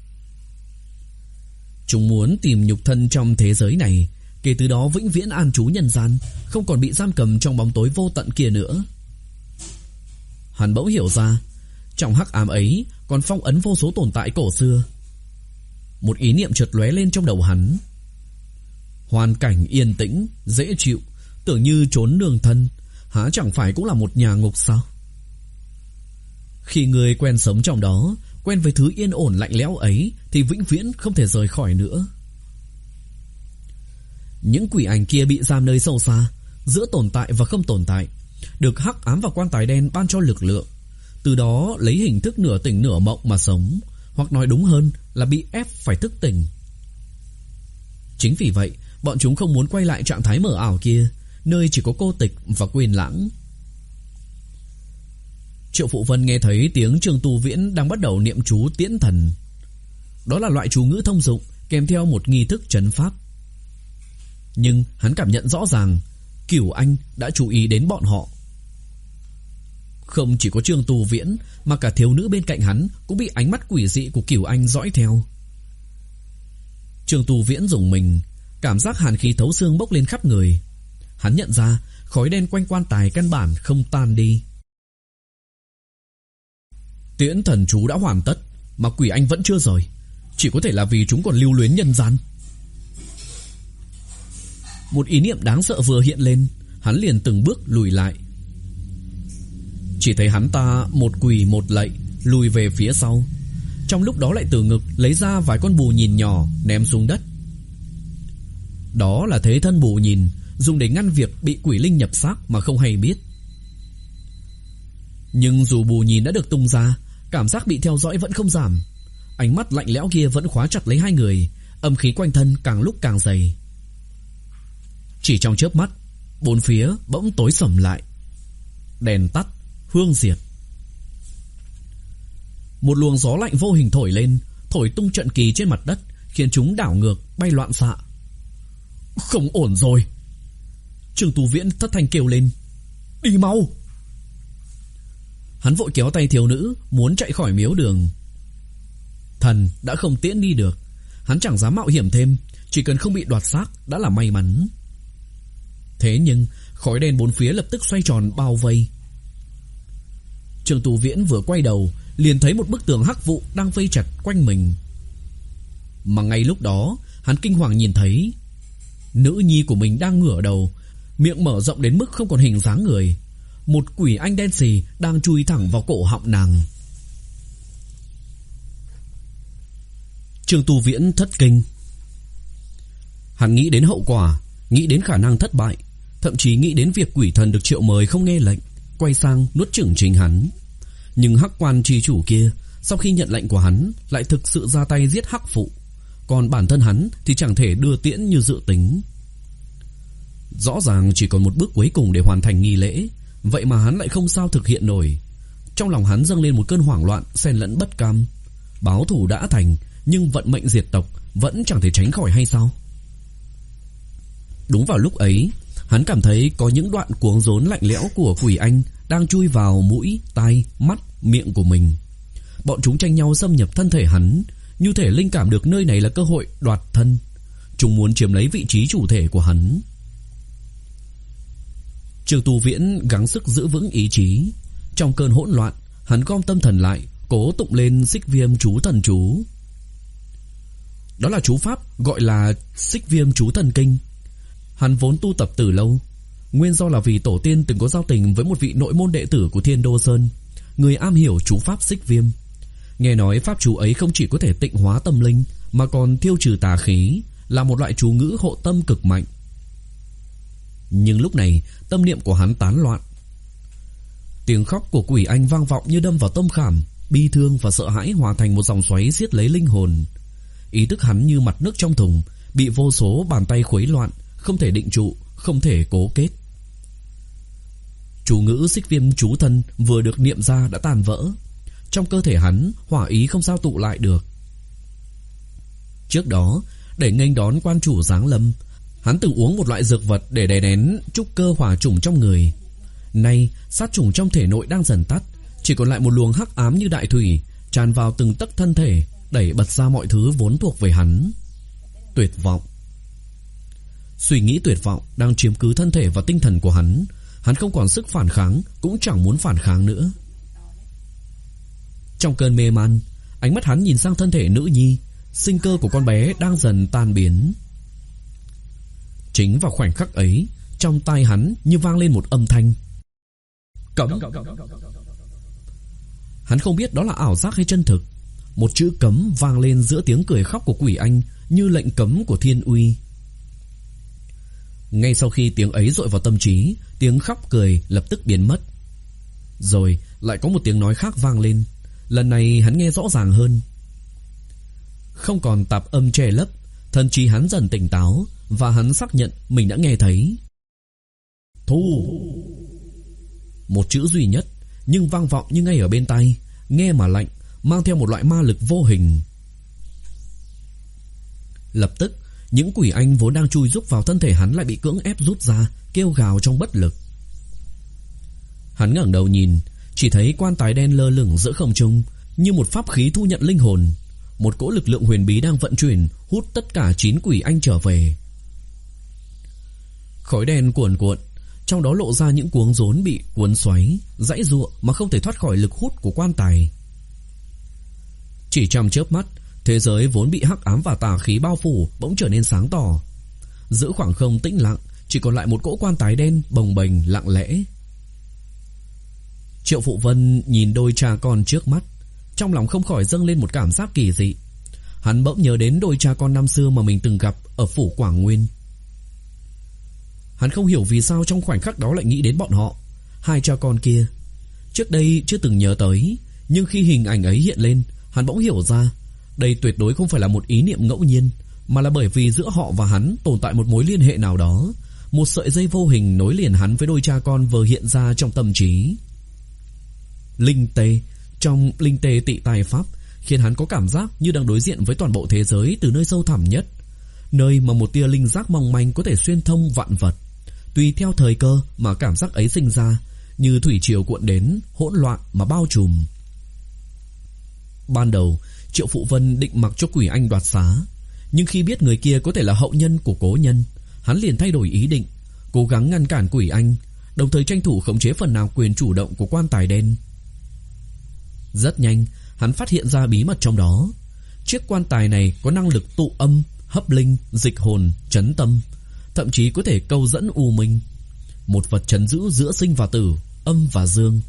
Chúng muốn tìm nhục thân trong thế giới này, kể từ đó vĩnh viễn an trú nhân gian, không còn bị giam cầm trong bóng tối vô tận kia nữa. Hắn bỗng hiểu ra, trong hắc ám ấy còn phong ấn vô số tồn tại cổ xưa. Một ý niệm chợt lóe lên trong đầu hắn. Hoàn cảnh yên tĩnh, dễ chịu, tưởng như trốn nương thân, há chẳng phải cũng là một nhà ngục sao? Khi người quen sống trong đó, quen với thứ yên ổn lạnh lẽo ấy, thì vĩnh viễn không thể rời khỏi nữa. Những quỷ ảnh kia bị giam nơi sâu xa, giữa tồn tại và không tồn tại, được hắc ám và quan tài đen ban cho lực lượng, từ đó lấy hình thức nửa tỉnh nửa mộng mà sống, hoặc nói đúng hơn là bị ép phải thức tỉnh. Chính vì vậy, bọn chúng không muốn quay lại trạng thái mờ ảo kia, nơi chỉ có cô tịch và quên lãng. Triệu Phụ Vân nghe thấy tiếng Trương Tu Viễn đang bắt đầu niệm chú tiễn thần. Đó là loại chú ngữ thông dụng kèm theo một nghi thức trấn pháp. Nhưng hắn cảm nhận rõ ràng Cửu Anh đã chú ý đến bọn họ. Không chỉ có Trương Tu Viễn, mà cả thiếu nữ bên cạnh hắn cũng bị ánh mắt quỷ dị của Cửu Anh dõi theo. Trương Tu Viễn rùng mình, cảm giác hàn khí thấu xương bốc lên khắp người. Hắn nhận ra khói đen quanh quan tài căn bản không tan đi. Tiễn thần chú đã hoàn tất, mà Quỷ Anh vẫn chưa rời, chỉ có thể là vì chúng còn lưu luyến nhân gian. Một ý niệm đáng sợ vừa hiện lên, hắn liền từng bước lùi lại. Chỉ thấy hắn ta một quỳ một lạy, lùi về phía sau. Trong lúc đó lại từ ngực lấy ra vài con bù nhìn nhỏ ném xuống đất. Đó là thế thân bù nhìn, dùng để ngăn việc bị quỷ linh nhập xác mà không hay biết. Nhưng dù bù nhìn đã được tung ra, cảm giác bị theo dõi vẫn không giảm. Ánh mắt lạnh lẽo kia vẫn khóa chặt lấy hai người, âm khí quanh thân càng lúc càng dày. Chỉ trong chớp mắt, bốn phía bỗng tối sầm lại. Đèn tắt, hương diệt. Một luồng gió lạnh vô hình thổi lên, thổi tung trận kỳ trên mặt đất, khiến chúng đảo ngược, bay loạn xạ. Không ổn rồi. Trương Tu Viễn thất thanh kêu lên. Đi mau. Hắn vội kéo tay thiếu nữ, muốn chạy khỏi miếu đường. Thần đã không tiễn đi được, hắn chẳng dám mạo hiểm thêm, chỉ cần không bị đoạt xác đã là may mắn. Thế nhưng khói đen bốn phía lập tức xoay tròn bao vây. Trương Tu Viễn vừa quay đầu, liền thấy một bức tường hắc vụ đang vây chặt quanh mình. Mà ngay lúc đó, hắn kinh hoàng nhìn thấy nữ nhi của mình đang ngửa đầu, miệng mở rộng đến mức không còn hình dáng người. Một quỷ anh đen xì đang chui thẳng vào cổ họng nàng. Trương Tu Viễn thất kinh. Hắn nghĩ đến hậu quả, nghĩ đến khả năng thất bại, thậm chí nghĩ đến việc quỷ thần được triệu mời không nghe lệnh, quay sang nuốt chửng chính hắn. Nhưng hắc quan chi chủ kia, sau khi nhận lệnh của hắn, lại thực sự ra tay giết hắc phụ, còn bản thân hắn thì chẳng thể đưa tiễn như dự tính. Rõ ràng chỉ còn một bước cuối cùng để hoàn thành nghi lễ, vậy mà hắn lại không sao thực hiện nổi. Trong lòng hắn dâng lên một cơn hoảng loạn xen lẫn bất cam. Báo thù đã thành, nhưng vận mệnh diệt tộc vẫn chẳng thể tránh khỏi hay sao? Đúng vào lúc ấy, hắn cảm thấy có những đoạn cuống rốn lạnh lẽo của quỷ anh đang chui vào mũi, tai, mắt, miệng của mình. bọn chúng tranh nhau xâm nhập thân thể hắn, như thể linh cảm được nơi này là cơ hội đoạt thân. Chúng muốn chiếm lấy vị trí chủ thể của hắn. Trương Tu Viễn gắng sức giữ vững ý chí. Trong cơn hỗn loạn, hắn gom tâm thần lại, cố tụng lên Xích Viêm chú thần chú. Đó là chú pháp gọi là Xích Viêm chú thần kinh. Hắn vốn tu tập từ lâu, nguyên do là vì tổ tiên từng có giao tình với một vị nội môn đệ tử của Thiên Đô Sơn, người am hiểu chú pháp Xích Viêm. Nghe nói pháp chú ấy không chỉ có thể tịnh hóa tâm linh, mà còn tiêu trừ tà khí, là một loại chú ngữ hộ tâm cực mạnh. Nhưng lúc này tâm niệm của hắn tán loạn. Tiếng khóc của quỷ anh vang vọng như đâm vào tâm khảm, bi thương và sợ hãi hòa thành một dòng xoáy giết lấy linh hồn. Ý thức hắn như mặt nước trong thùng, bị vô số bàn tay khuấy loạn, không thể định trụ, không thể cố kết. Chú ngữ Xích Viêm chú thân vừa được niệm ra đã tàn vỡ. Trong cơ thể hắn, hỏa ý không sao tụ lại được. Trước đó, để nghênh đón quan chủ giáng lâm, hắn từng uống một loại dược vật để đè nén trúc cơ hỏa chủng trong người. Nay, sát chủng trong thể nội đang dần tắt, chỉ còn lại một luồng hắc ám như đại thủy tràn vào từng tấc thân thể, đẩy bật ra mọi thứ vốn thuộc về hắn. Tuyệt vọng. Suy nghĩ tuyệt vọng đang chiếm cứ thân thể và tinh thần của hắn. Hắn không còn sức phản kháng, cũng chẳng muốn phản kháng nữa. Trong cơn mê man, ánh mắt hắn nhìn sang thân thể nữ nhi. Sinh cơ của con bé đang dần tan biến. Chính vào khoảnh khắc ấy, trong tai hắn như vang lên một âm thanh: cấm. Hắn không biết đó là ảo giác hay chân thực. Một chữ cấm vang lên giữa tiếng cười khóc của quỷ anh, như lệnh cấm của thiên uy. Ngay sau khi tiếng ấy dội vào tâm trí, tiếng khóc cười lập tức biến mất. Rồi lại có một tiếng nói khác vang lên. Lần này hắn nghe rõ ràng hơn. Không còn tạp âm che lấp, thần trí hắn dần tỉnh táo, và hắn xác nhận mình đã nghe thấy. Thu. Một chữ duy nhất, nhưng vang vọng như ngay ở bên tai, nghe mà lạnh, mang theo một loại ma lực vô hình. Lập tức, những quỷ anh vốn đang chui rúc vào thân thể hắn lại bị cưỡng ép rút ra, kêu gào trong bất lực. Hắn ngẩng đầu nhìn, chỉ thấy quan tài đen lơ lửng giữa không trung, như một pháp khí thu nhận linh hồn. Một cỗ lực lượng huyền bí đang vận chuyển, hút tất cả chín quỷ anh trở về. Khói đen cuồn cuộn, trong đó lộ ra những cuống rốn bị cuốn xoáy, giãy giụa mà không thể thoát khỏi lực hút của quan tài. Chỉ trong chớp mắt, thế giới vốn bị hắc ám và tà khí bao phủ bỗng trở nên sáng tỏ. Giữa khoảng không tĩnh lặng, chỉ còn lại một cỗ quan tài đen bồng bềnh lặng lẽ. Triệu Phụ Vân nhìn đôi cha con trước mắt, trong lòng không khỏi dâng lên một cảm giác kỳ dị. Hắn bỗng nhớ đến đôi cha con năm xưa mà mình từng gặp ở phủ Quảng Nguyên. Hắn không hiểu vì sao trong khoảnh khắc đó lại nghĩ đến bọn họ, hai cha con kia. Trước đây chưa từng nhớ tới, nhưng khi hình ảnh ấy hiện lên, hắn bỗng hiểu ra, đây tuyệt đối không phải là một ý niệm ngẫu nhiên, mà là bởi vì giữa họ và hắn tồn tại một mối liên hệ nào đó, một sợi dây vô hình nối liền hắn với đôi cha con vừa hiện ra trong tâm trí. Linh tê trong linh tê tị tài pháp khiến hắn có cảm giác như đang đối diện với toàn bộ thế giới từ nơi sâu thẳm nhất, nơi mà một tia linh giác mong manh có thể xuyên thông vạn vật. Tùy theo thời cơ mà cảm giác ấy sinh ra, như thủy triều cuộn đến, hỗn loạn mà bao trùm. Ban đầu, Triệu Phụ Vân định mặc cho quỷ anh đoạt xá, nhưng khi biết người kia có thể là hậu nhân của cố nhân, hắn liền thay đổi ý định, cố gắng ngăn cản quỷ anh, đồng thời tranh thủ khống chế phần nào quyền chủ động của quan tài đen. Rất nhanh, hắn phát hiện ra bí mật trong đó. Chiếc quan tài này có năng lực tụ âm, hấp linh, dịch hồn, trấn tâm, thậm chí có thể câu dẫn u minh, một vật trấn giữ giữa sinh và tử, âm và dương.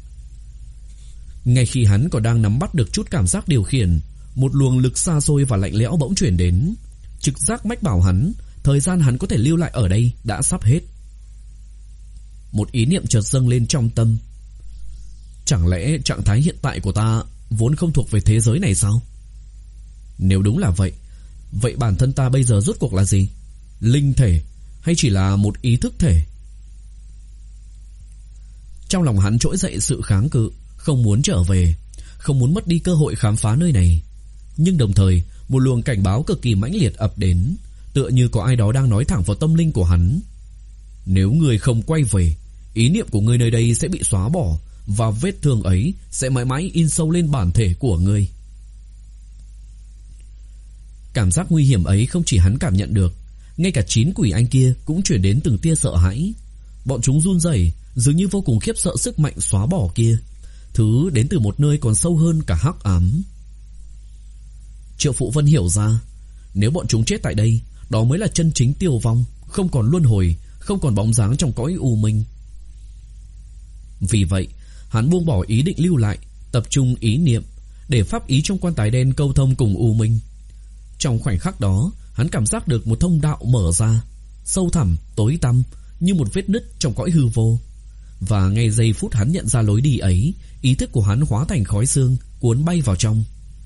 Ngay khi hắn còn đang nắm bắt được chút cảm giác điều khiển, một luồng lực xa xôi và lạnh lẽo bỗng chuyển đến. Trực giác mách bảo hắn, thời gian hắn có thể lưu lại ở đây đã sắp hết. Một ý niệm chợt dâng lên trong tâm. Chẳng lẽ trạng thái hiện tại của ta vốn không thuộc về thế giới này sao? Nếu đúng là vậy, vậy bản thân ta bây giờ rốt cuộc là gì? Linh thể hay chỉ là một ý thức thể? Trong lòng hắn trỗi dậy sự kháng cự, không muốn trở về, không muốn mất đi cơ hội khám phá nơi này. Nhưng đồng thời, một luồng cảnh báo cực kỳ mãnh liệt ập đến, tựa như có ai đó đang nói thẳng vào tâm linh của hắn. Nếu người không quay về, ý niệm của người nơi đây sẽ bị xóa bỏ, và vết thương ấy sẽ mãi mãi in sâu lên bản thể của ngươi. Cảm giác nguy hiểm ấy không chỉ hắn cảm nhận được, ngay cả chín quỷ anh kia cũng truyền đến từng tia sợ hãi. Bọn chúng run rẩy, dường như vô cùng khiếp sợ sức mạnh xóa bỏ kia, thứ đến từ một nơi còn sâu hơn cả hắc ám. Triệu Phụ Vân hiểu ra, nếu bọn chúng chết tại đây, đó mới là chân chính tiêu vong, không còn luân hồi, không còn bóng dáng trong cõi u minh. Vì vậy, hắn buông bỏ ý định lưu lại, tập trung ý niệm để pháp ý trong quan tài đen câu thông cùng u minh. Trong khoảnh khắc đó, hắn cảm giác được một thông đạo mở ra, sâu thẳm, tối tăm, như một vết nứt trong cõi hư vô. Và ngay giây phút hắn nhận ra lối đi ấy, ý thức của hắn hóa thành khói sương, cuốn bay vào trong.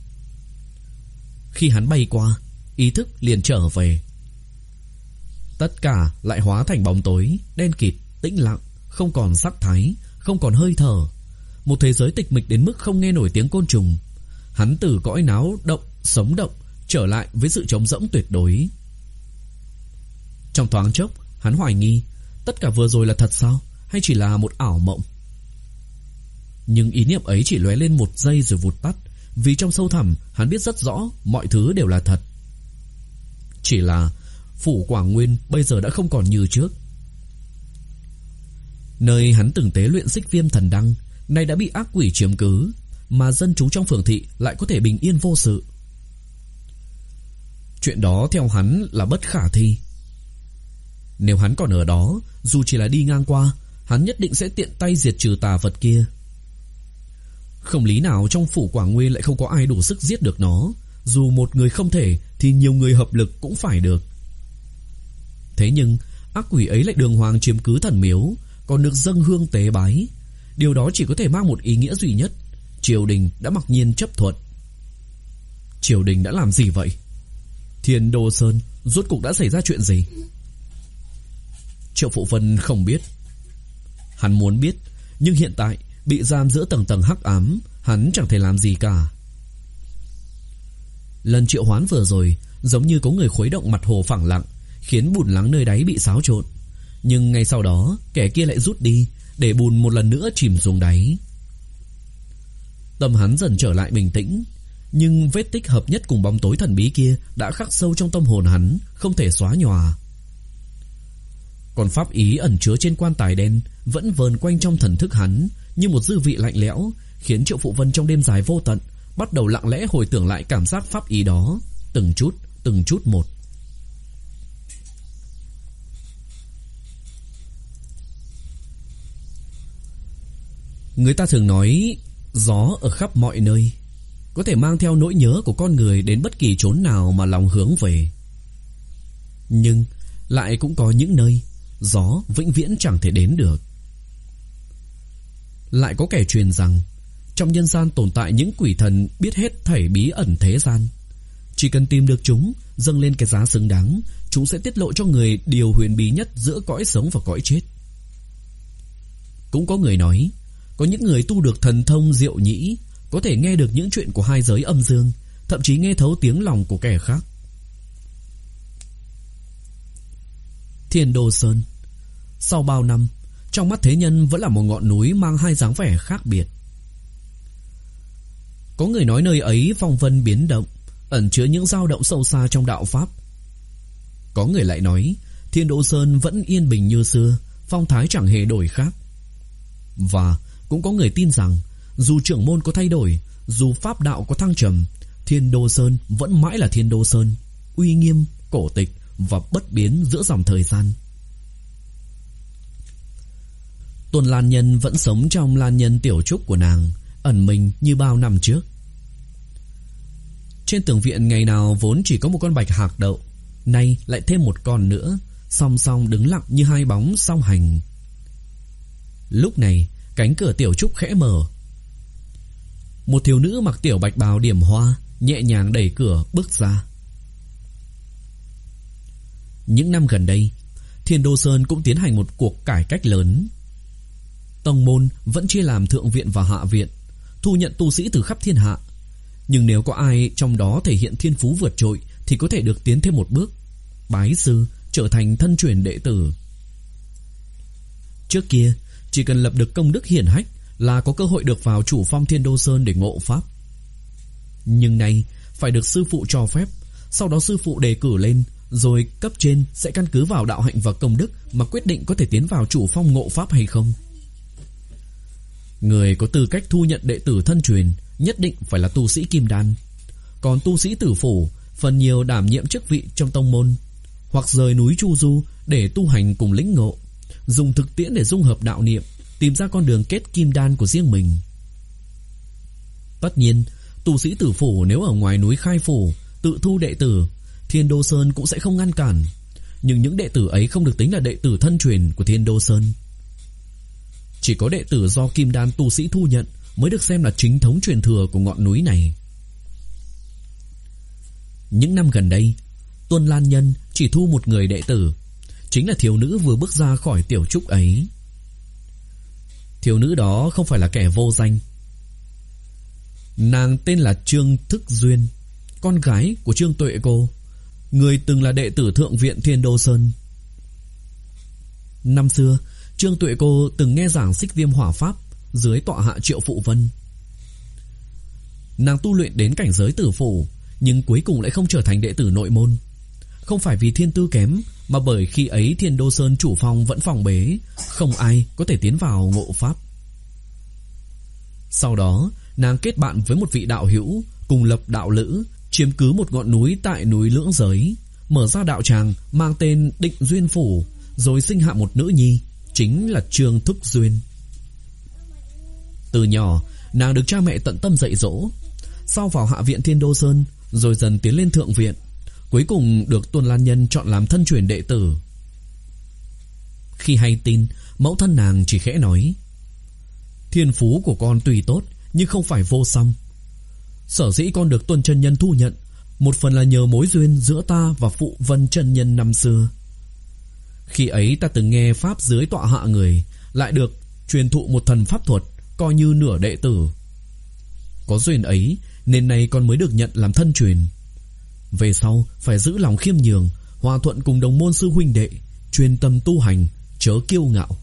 Khi hắn bay qua, ý thức liền trở về. Tất cả lại hóa thành bóng tối, đen kịt, tĩnh lặng, không còn sắc thái, không còn hơi thở. Một thế giới tịch mịch đến mức không nghe nổi tiếng côn trùng. Hắn từ cõi náo động, sống động, trở lại với sự trống rỗng tuyệt đối. Trong thoáng chốc, hắn hoài nghi, tất cả vừa rồi là thật sao, hay chỉ là một ảo mộng? Nhưng ý niệm ấy chỉ lóe lên một giây rồi vụt tắt, vì trong sâu thẳm hắn biết rất rõ mọi thứ đều là thật. Chỉ là Phủ Quảng Nguyên bây giờ đã không còn như trước. Nơi hắn từng tế luyện xích viêm thần đăng nay đã bị ác quỷ chiếm cứ, mà dân chúng trong phường thị lại có thể bình yên vô sự. Chuyện đó theo hắn là bất khả thi. Nếu hắn còn ở đó, dù chỉ là đi ngang qua, hắn nhất định sẽ tiện tay diệt trừ tà vật kia. Không lý nào trong Phủ Quảng Nguyên lại không có ai đủ sức giết được nó. Dù một người không thể thì nhiều người hợp lực cũng phải được. Thế nhưng ác quỷ ấy lại đường hoàng chiếm cứ thần miếu, còn được dâng hương tế bái. Điều đó chỉ có thể mang một ý nghĩa duy nhất: triều đình đã mặc nhiên chấp thuận. Triều đình đã làm gì vậy? Thiên Đô Sơn rốt cuộc đã xảy ra chuyện gì? Triệu Phụ Vân không biết. Hắn muốn biết, nhưng hiện tại bị giam giữa tầng tầng hắc ám, hắn chẳng thể làm gì cả. Lần triệu hoán vừa rồi giống như có người khuấy động mặt hồ phẳng lặng, khiến bùn lắng nơi đáy bị xáo trộn. Nhưng ngay sau đó, kẻ kia lại rút đi, để bùn một lần nữa chìm xuống đáy. Tâm hắn dần trở lại bình tĩnh, nhưng vết tích hợp nhất cùng bóng tối thần bí kia đã khắc sâu trong tâm hồn hắn, không thể xóa nhòa. Còn pháp ý ẩn chứa trên quan tài đen vẫn vờn quanh trong thần thức hắn như một dư vị lạnh lẽo, khiến Triệu Phụ Vân trong đêm dài vô tận bắt đầu lặng lẽ hồi tưởng lại cảm giác pháp ý đó, từng chút, từng chút một. Người ta thường nói gió ở khắp mọi nơi, có thể mang theo nỗi nhớ của con người đến bất kỳ chốn nào mà lòng hướng về. Nhưng lại cũng có những nơi gió vĩnh viễn chẳng thể đến được. Lại có kẻ truyền rằng trong nhân gian tồn tại những quỷ thần biết hết thảy bí ẩn thế gian. Chỉ cần tìm được chúng, dâng lên cái giá xứng đáng, chúng sẽ tiết lộ cho người điều huyền bí nhất giữa cõi sống và cõi chết. Cũng có người nói, có những người tu được thần thông diệu nhĩ, có thể nghe được những chuyện của hai giới âm dương, thậm chí nghe thấu tiếng lòng của kẻ khác. Thiên Đô Sơn sau bao năm, trong mắt thế nhân vẫn là một ngọn núi mang hai dáng vẻ khác biệt. Có người nói nơi ấy phong vân biến động, ẩn chứa những dao động sâu xa trong đạo pháp. Có người lại nói Thiên Đô Sơn vẫn yên bình như xưa, phong thái chẳng hề đổi khác. Và cũng có người tin rằng dù trưởng môn có thay đổi, dù pháp đạo có thăng trầm, Thiên Đô Sơn vẫn mãi là Thiên Đô Sơn, uy nghiêm, cổ tịch và bất biến giữa dòng thời gian. Tôn Lan Nhân vẫn sống trong Lan Nhân tiểu trúc của nàng, ẩn mình như bao năm trước. Trên tường viện ngày nào vốn chỉ có một con bạch hạc đậu, nay lại thêm một con nữa, song song đứng lặng như hai bóng song hành. Lúc này cánh cửa tiểu trúc khẽ mở. Một thiếu nữ mặc tiểu bạch bào điểm hoa nhẹ nhàng đẩy cửa bước ra. Những năm gần đây, Thiên Đô Sơn cũng tiến hành một cuộc cải cách lớn. Tông môn vẫn chia làm thượng viện và hạ viện, thu nhận tu sĩ từ khắp thiên hạ. Nhưng nếu có ai trong đó thể hiện thiên phú vượt trội thì có thể được tiến thêm một bước, bái sư, trở thành thân truyền đệ tử. Trước kia, chỉ cần lập được công đức hiển hách là có cơ hội được vào Chủ Phong Thiên Đô Sơn để ngộ pháp. Nhưng nay phải được sư phụ cho phép, sau đó sư phụ đề cử lên, rồi cấp trên sẽ căn cứ vào đạo hạnh và công đức mà quyết định có thể tiến vào Chủ Phong ngộ pháp hay không. Người có tư cách thu nhận đệ tử thân truyền nhất định phải là tu sĩ kim đan. Còn tu sĩ tử phủ phần nhiều đảm nhiệm chức vị trong tông môn, hoặc rời núi Chu Du để tu hành cùng lĩnh ngộ, dùng thực tiễn để dung hợp đạo niệm, tìm ra con đường kết kim đan của riêng mình. Tất nhiên, tu sĩ tử phủ nếu ở ngoài núi khai phủ tự thu đệ tử, Thiên Đô Sơn cũng sẽ không ngăn cản. Nhưng những đệ tử ấy không được tính là đệ tử thân truyền của Thiên Đô Sơn. Chỉ có đệ tử do kim đan tu sĩ thu nhận mới được xem là chính thống truyền thừa của ngọn núi này. Những năm gần đây, Tuân Lan Nhân chỉ thu một người đệ tử, chính là thiếu nữ vừa bước ra khỏi tiểu trúc ấy. Thiếu nữ đó không phải là kẻ vô danh. Nàng tên là Trương Thức Duyên, con gái của Trương Tuệ Cô, người từng là đệ tử Thượng Viện Thiên Đô Sơn. Năm xưa, Trương Tuệ Cô từng nghe giảng Xích Viêm Hỏa Pháp dưới tọa hạ Triệu Phụ Vân. Nàng tu luyện đến cảnh giới tử phủ, nhưng cuối cùng lại không trở thành đệ tử nội môn. Không phải vì thiên tư kém, mà bởi khi ấy Thiên Đô Sơn chủ phong vẫn phòng bế, không ai có thể tiến vào ngộ pháp. Sau đó, nàng kết bạn với một vị đạo hữu, cùng lập đạo lữ, chiếm cứ một ngọn núi tại núi Lưỡng Giới, mở ra đạo tràng mang tên Định Duyên Phủ, rồi sinh hạ một nữ nhi, chính là Trương Thức Duyên. Từ nhỏ, nàng được cha mẹ tận tâm dạy dỗ, sau vào hạ viện Thiên Đô Sơn, rồi dần tiến lên thượng viện, cuối cùng được Tuân Lan Nhân chọn làm thân truyền đệ tử. Khi hay tin, mẫu thân nàng chỉ khẽ nói: thiên phú của con tuy tốt, nhưng không phải vô song. Sở dĩ con được Tuân chân nhân thu nhận, một phần là nhờ mối duyên giữa ta và Phụ Vân chân nhân năm xưa. Khi ấy ta từng nghe pháp dưới tọa hạ người, lại được truyền thụ một thần pháp thuật, coi như nửa đệ tử. Có duyên ấy nên nay con mới được nhận làm thân truyền. Về sau phải giữ lòng khiêm nhường, hòa thuận cùng đồng môn sư huynh đệ, chuyên tâm tu hành, chớ kiêu ngạo.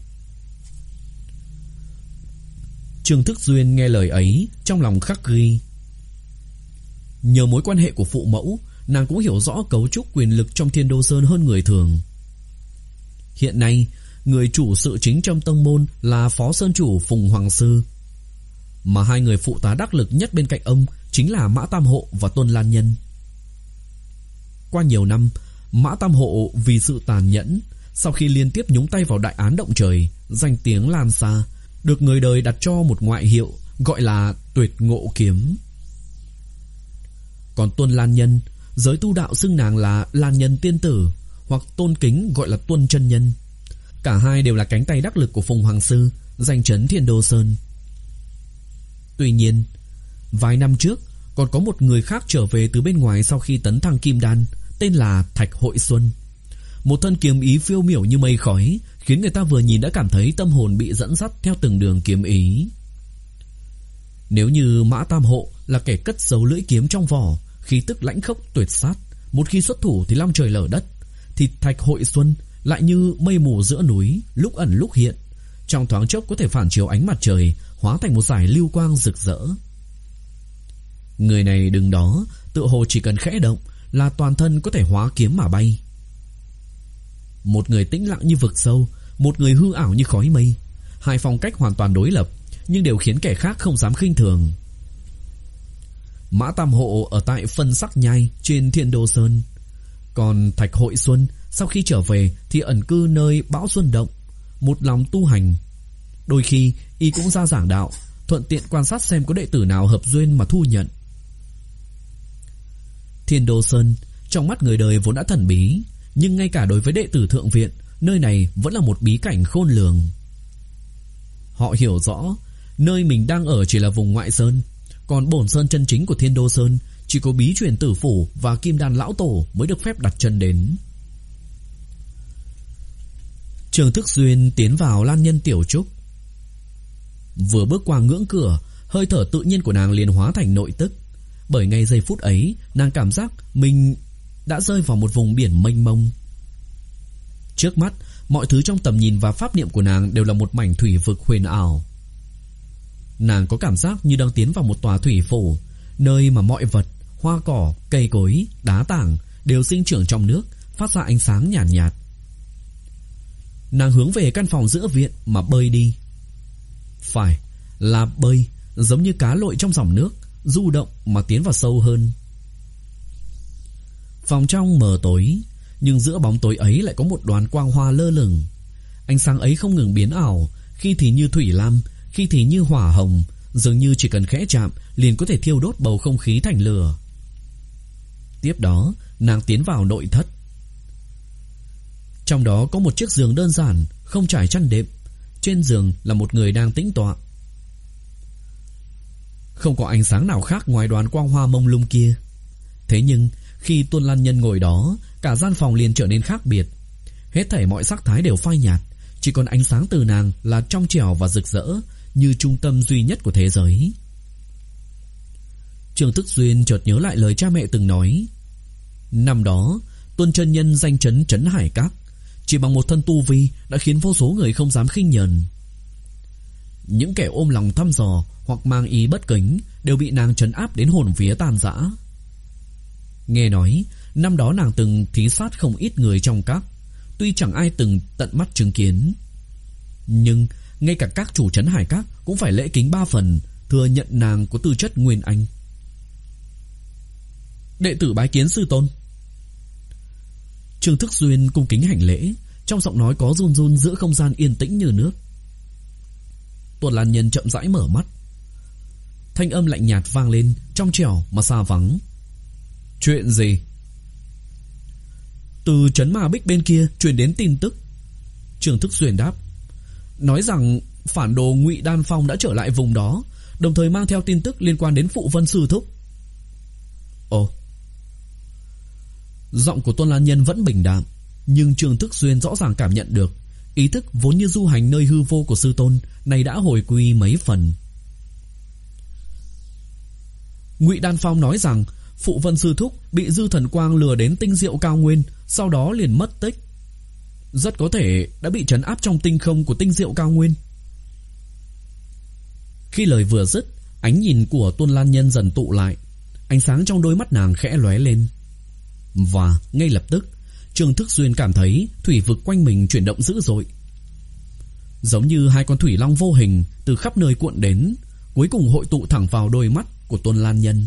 Trương Thức Duyên nghe lời ấy, trong lòng khắc ghi. Nhờ mối quan hệ của phụ mẫu, nàng cũng hiểu rõ cấu trúc quyền lực trong Thiên Đô Sơn hơn người thường. Hiện nay, người chủ sự chính trong tông môn là Phó Sơn Chủ Phùng Hoàng Sư, mà hai người phụ tá đắc lực nhất bên cạnh ông chính là Mã Tam Hộ và Tuân Lan Nhân. Qua nhiều năm, Mã Tam Hộ vì sự tàn nhẫn, sau khi liên tiếp nhúng tay vào đại án động trời, danh tiếng lan xa, được người đời đặt cho một ngoại hiệu gọi là Tuyệt Ngộ Kiếm. Còn Tuân Lan Nhân, giới tu đạo xưng nàng là Lan Nhân Tiên Tử, hoặc tôn kính gọi là Tuân chân nhân. Cả hai đều là cánh tay đắc lực của Phùng Hoàng Sư, danh chấn Thiên Đô Sơn. Tuy nhiên, vài năm trước còn có một người khác trở về từ bên ngoài sau khi tấn thăng kim đan, tên là Thạch Hội Xuân. Một thân kiếm ý phiêu miểu như mây khói, khiến người ta vừa nhìn đã cảm thấy tâm hồn bị dẫn dắt theo từng đường kiếm ý. Nếu như Mã Tam Hộ là kẻ cất giấu lưỡi kiếm trong vỏ, khí tức lãnh khốc tuyệt sát, một khi xuất thủ thì long trời lở đất, thì Thạch Hội Xuân lại như mây mù giữa núi, lúc ẩn lúc hiện, trong thoáng chốc có thể phản chiếu ánh mặt trời, hóa thành một dải lưu quang rực rỡ. Người này đứng đó, tựa hồ chỉ cần khẽ động là toàn thân có thể hóa kiếm mà bay. Một người tĩnh lặng như vực sâu, một người hư ảo như khói mây, hai phong cách hoàn toàn đối lập, nhưng đều khiến kẻ khác không dám khinh thường. Mã Tam Hộ ở tại Phân Sắc Nhai trên Thiên Đô Sơn, còn Thạch Hội Xuân sau khi trở về thì ẩn cư nơi Bão Xuân Động, một lòng tu hành. Đôi khi y cũng ra giảng đạo, thuận tiện quan sát xem có đệ tử nào hợp duyên mà thu nhận. Thiên Đô Sơn trong mắt người đời vốn đã thần bí, nhưng ngay cả đối với đệ tử thượng viện, nơi này vẫn là một bí cảnh khôn lường. Họ hiểu rõ nơi mình đang ở chỉ là vùng ngoại sơn, còn bổn sơn chân chính của Thiên Đô Sơn chỉ có bí truyền tử phủ và kim đan lão tổ mới được phép đặt chân đến. Trương Thức Duyên tiến vào Lan Nhân tiểu trúc. Vừa bước qua ngưỡng cửa, hơi thở tự nhiên của nàng liền hóa thành nội tức. Bởi ngay giây phút ấy, nàng cảm giác mình đã rơi vào một vùng biển mênh mông. Trước mắt, mọi thứ trong tầm nhìn và pháp niệm của nàng đều là một mảnh thủy vực huyền ảo. Nàng có cảm giác như đang tiến vào một tòa thủy phủ, nơi mà mọi vật, hoa cỏ, cây cối, đá tảng đều sinh trưởng trong nước, phát ra ánh sáng nhàn nhạt, nhạt. Nàng hướng về căn phòng giữa viện mà bơi đi. Phải là bơi, giống như cá lội trong dòng nước, du động mà tiến vào sâu hơn. Phòng trong mờ tối, nhưng giữa bóng tối ấy lại có một đoàn quang hoa lơ lửng. Ánh sáng ấy không ngừng biến ảo, khi thì như thủy lam, khi thì như hỏa hồng, dường như chỉ cần khẽ chạm liền có thể thiêu đốt bầu không khí thành lửa. Tiếp đó, nàng tiến vào nội thất. Trong đó có một chiếc giường đơn giản, không trải chăn đệm. Trên giường là một người đang tĩnh tọa. Không có ánh sáng nào khác ngoài đoàn quang hoa mông lung kia. Thế nhưng khi Tuân Lan Nhân ngồi đó, cả gian phòng liền trở nên khác biệt. Hết thảy mọi sắc thái đều phai nhạt, chỉ còn ánh sáng từ nàng là trong trẻo và rực rỡ, như trung tâm duy nhất của thế giới. Trương Thức Duyên chợt nhớ lại lời cha mẹ từng nói. Năm đó, Tuân chân nhân danh chấn Trấn Hải Các, chỉ bằng một thân tu vi đã khiến vô số người không dám khinh nhờn. Những kẻ ôm lòng thăm dò hoặc mang ý bất kính đều bị nàng trấn áp đến hồn vía tan rã. Nghe nói, năm đó nàng từng thí sát không ít người trong các, tuy chẳng ai từng tận mắt chứng kiến. Nhưng ngay cả các chủ Trấn Hải Các cũng phải lễ kính ba phần, thừa nhận nàng có tư chất nguyên anh. Đệ tử bái kiến sư tôn. Trương Thức Duyên cung kính hành lễ, trong giọng nói có run run giữa không gian yên tĩnh như nước. Tuân Lan Nhân chậm rãi mở mắt. Thanh âm lạnh nhạt vang lên, trong trẻo mà xa vắng. Chuyện gì? Từ trấn Ma Bích bên kia truyền đến tin tức. Trương Thức Duyên đáp. Nói rằng phản đồ Ngụy Đan Phong đã trở lại vùng đó, đồng thời mang theo tin tức liên quan đến Phụ Vân sư thúc. Ồ. Giọng của Tuân Lan Nhân vẫn bình đạm, nhưng Trương Thức Duyên rõ ràng cảm nhận được ý thức vốn như du hành nơi hư vô của sư tôn này đã hồi quy mấy phần. Ngụy Đan Phong nói rằng Phụ Vân sư thúc bị Dư Thần Quang lừa đến tinh diệu cao nguyên, sau đó liền mất tích. Rất có thể đã bị trấn áp trong tinh không của tinh diệu cao nguyên. Khi lời vừa dứt, ánh nhìn của Tuân Lan Nhân dần tụ lại, ánh sáng trong đôi mắt nàng khẽ lóe lên. Và ngay lập tức, Trương Thức Duyên cảm thấy thủy vực quanh mình chuyển động dữ dội, giống như hai con thủy long vô hình từ khắp nơi cuộn đến, cuối cùng hội tụ thẳng vào đôi mắt của Tuân Lan Nhân.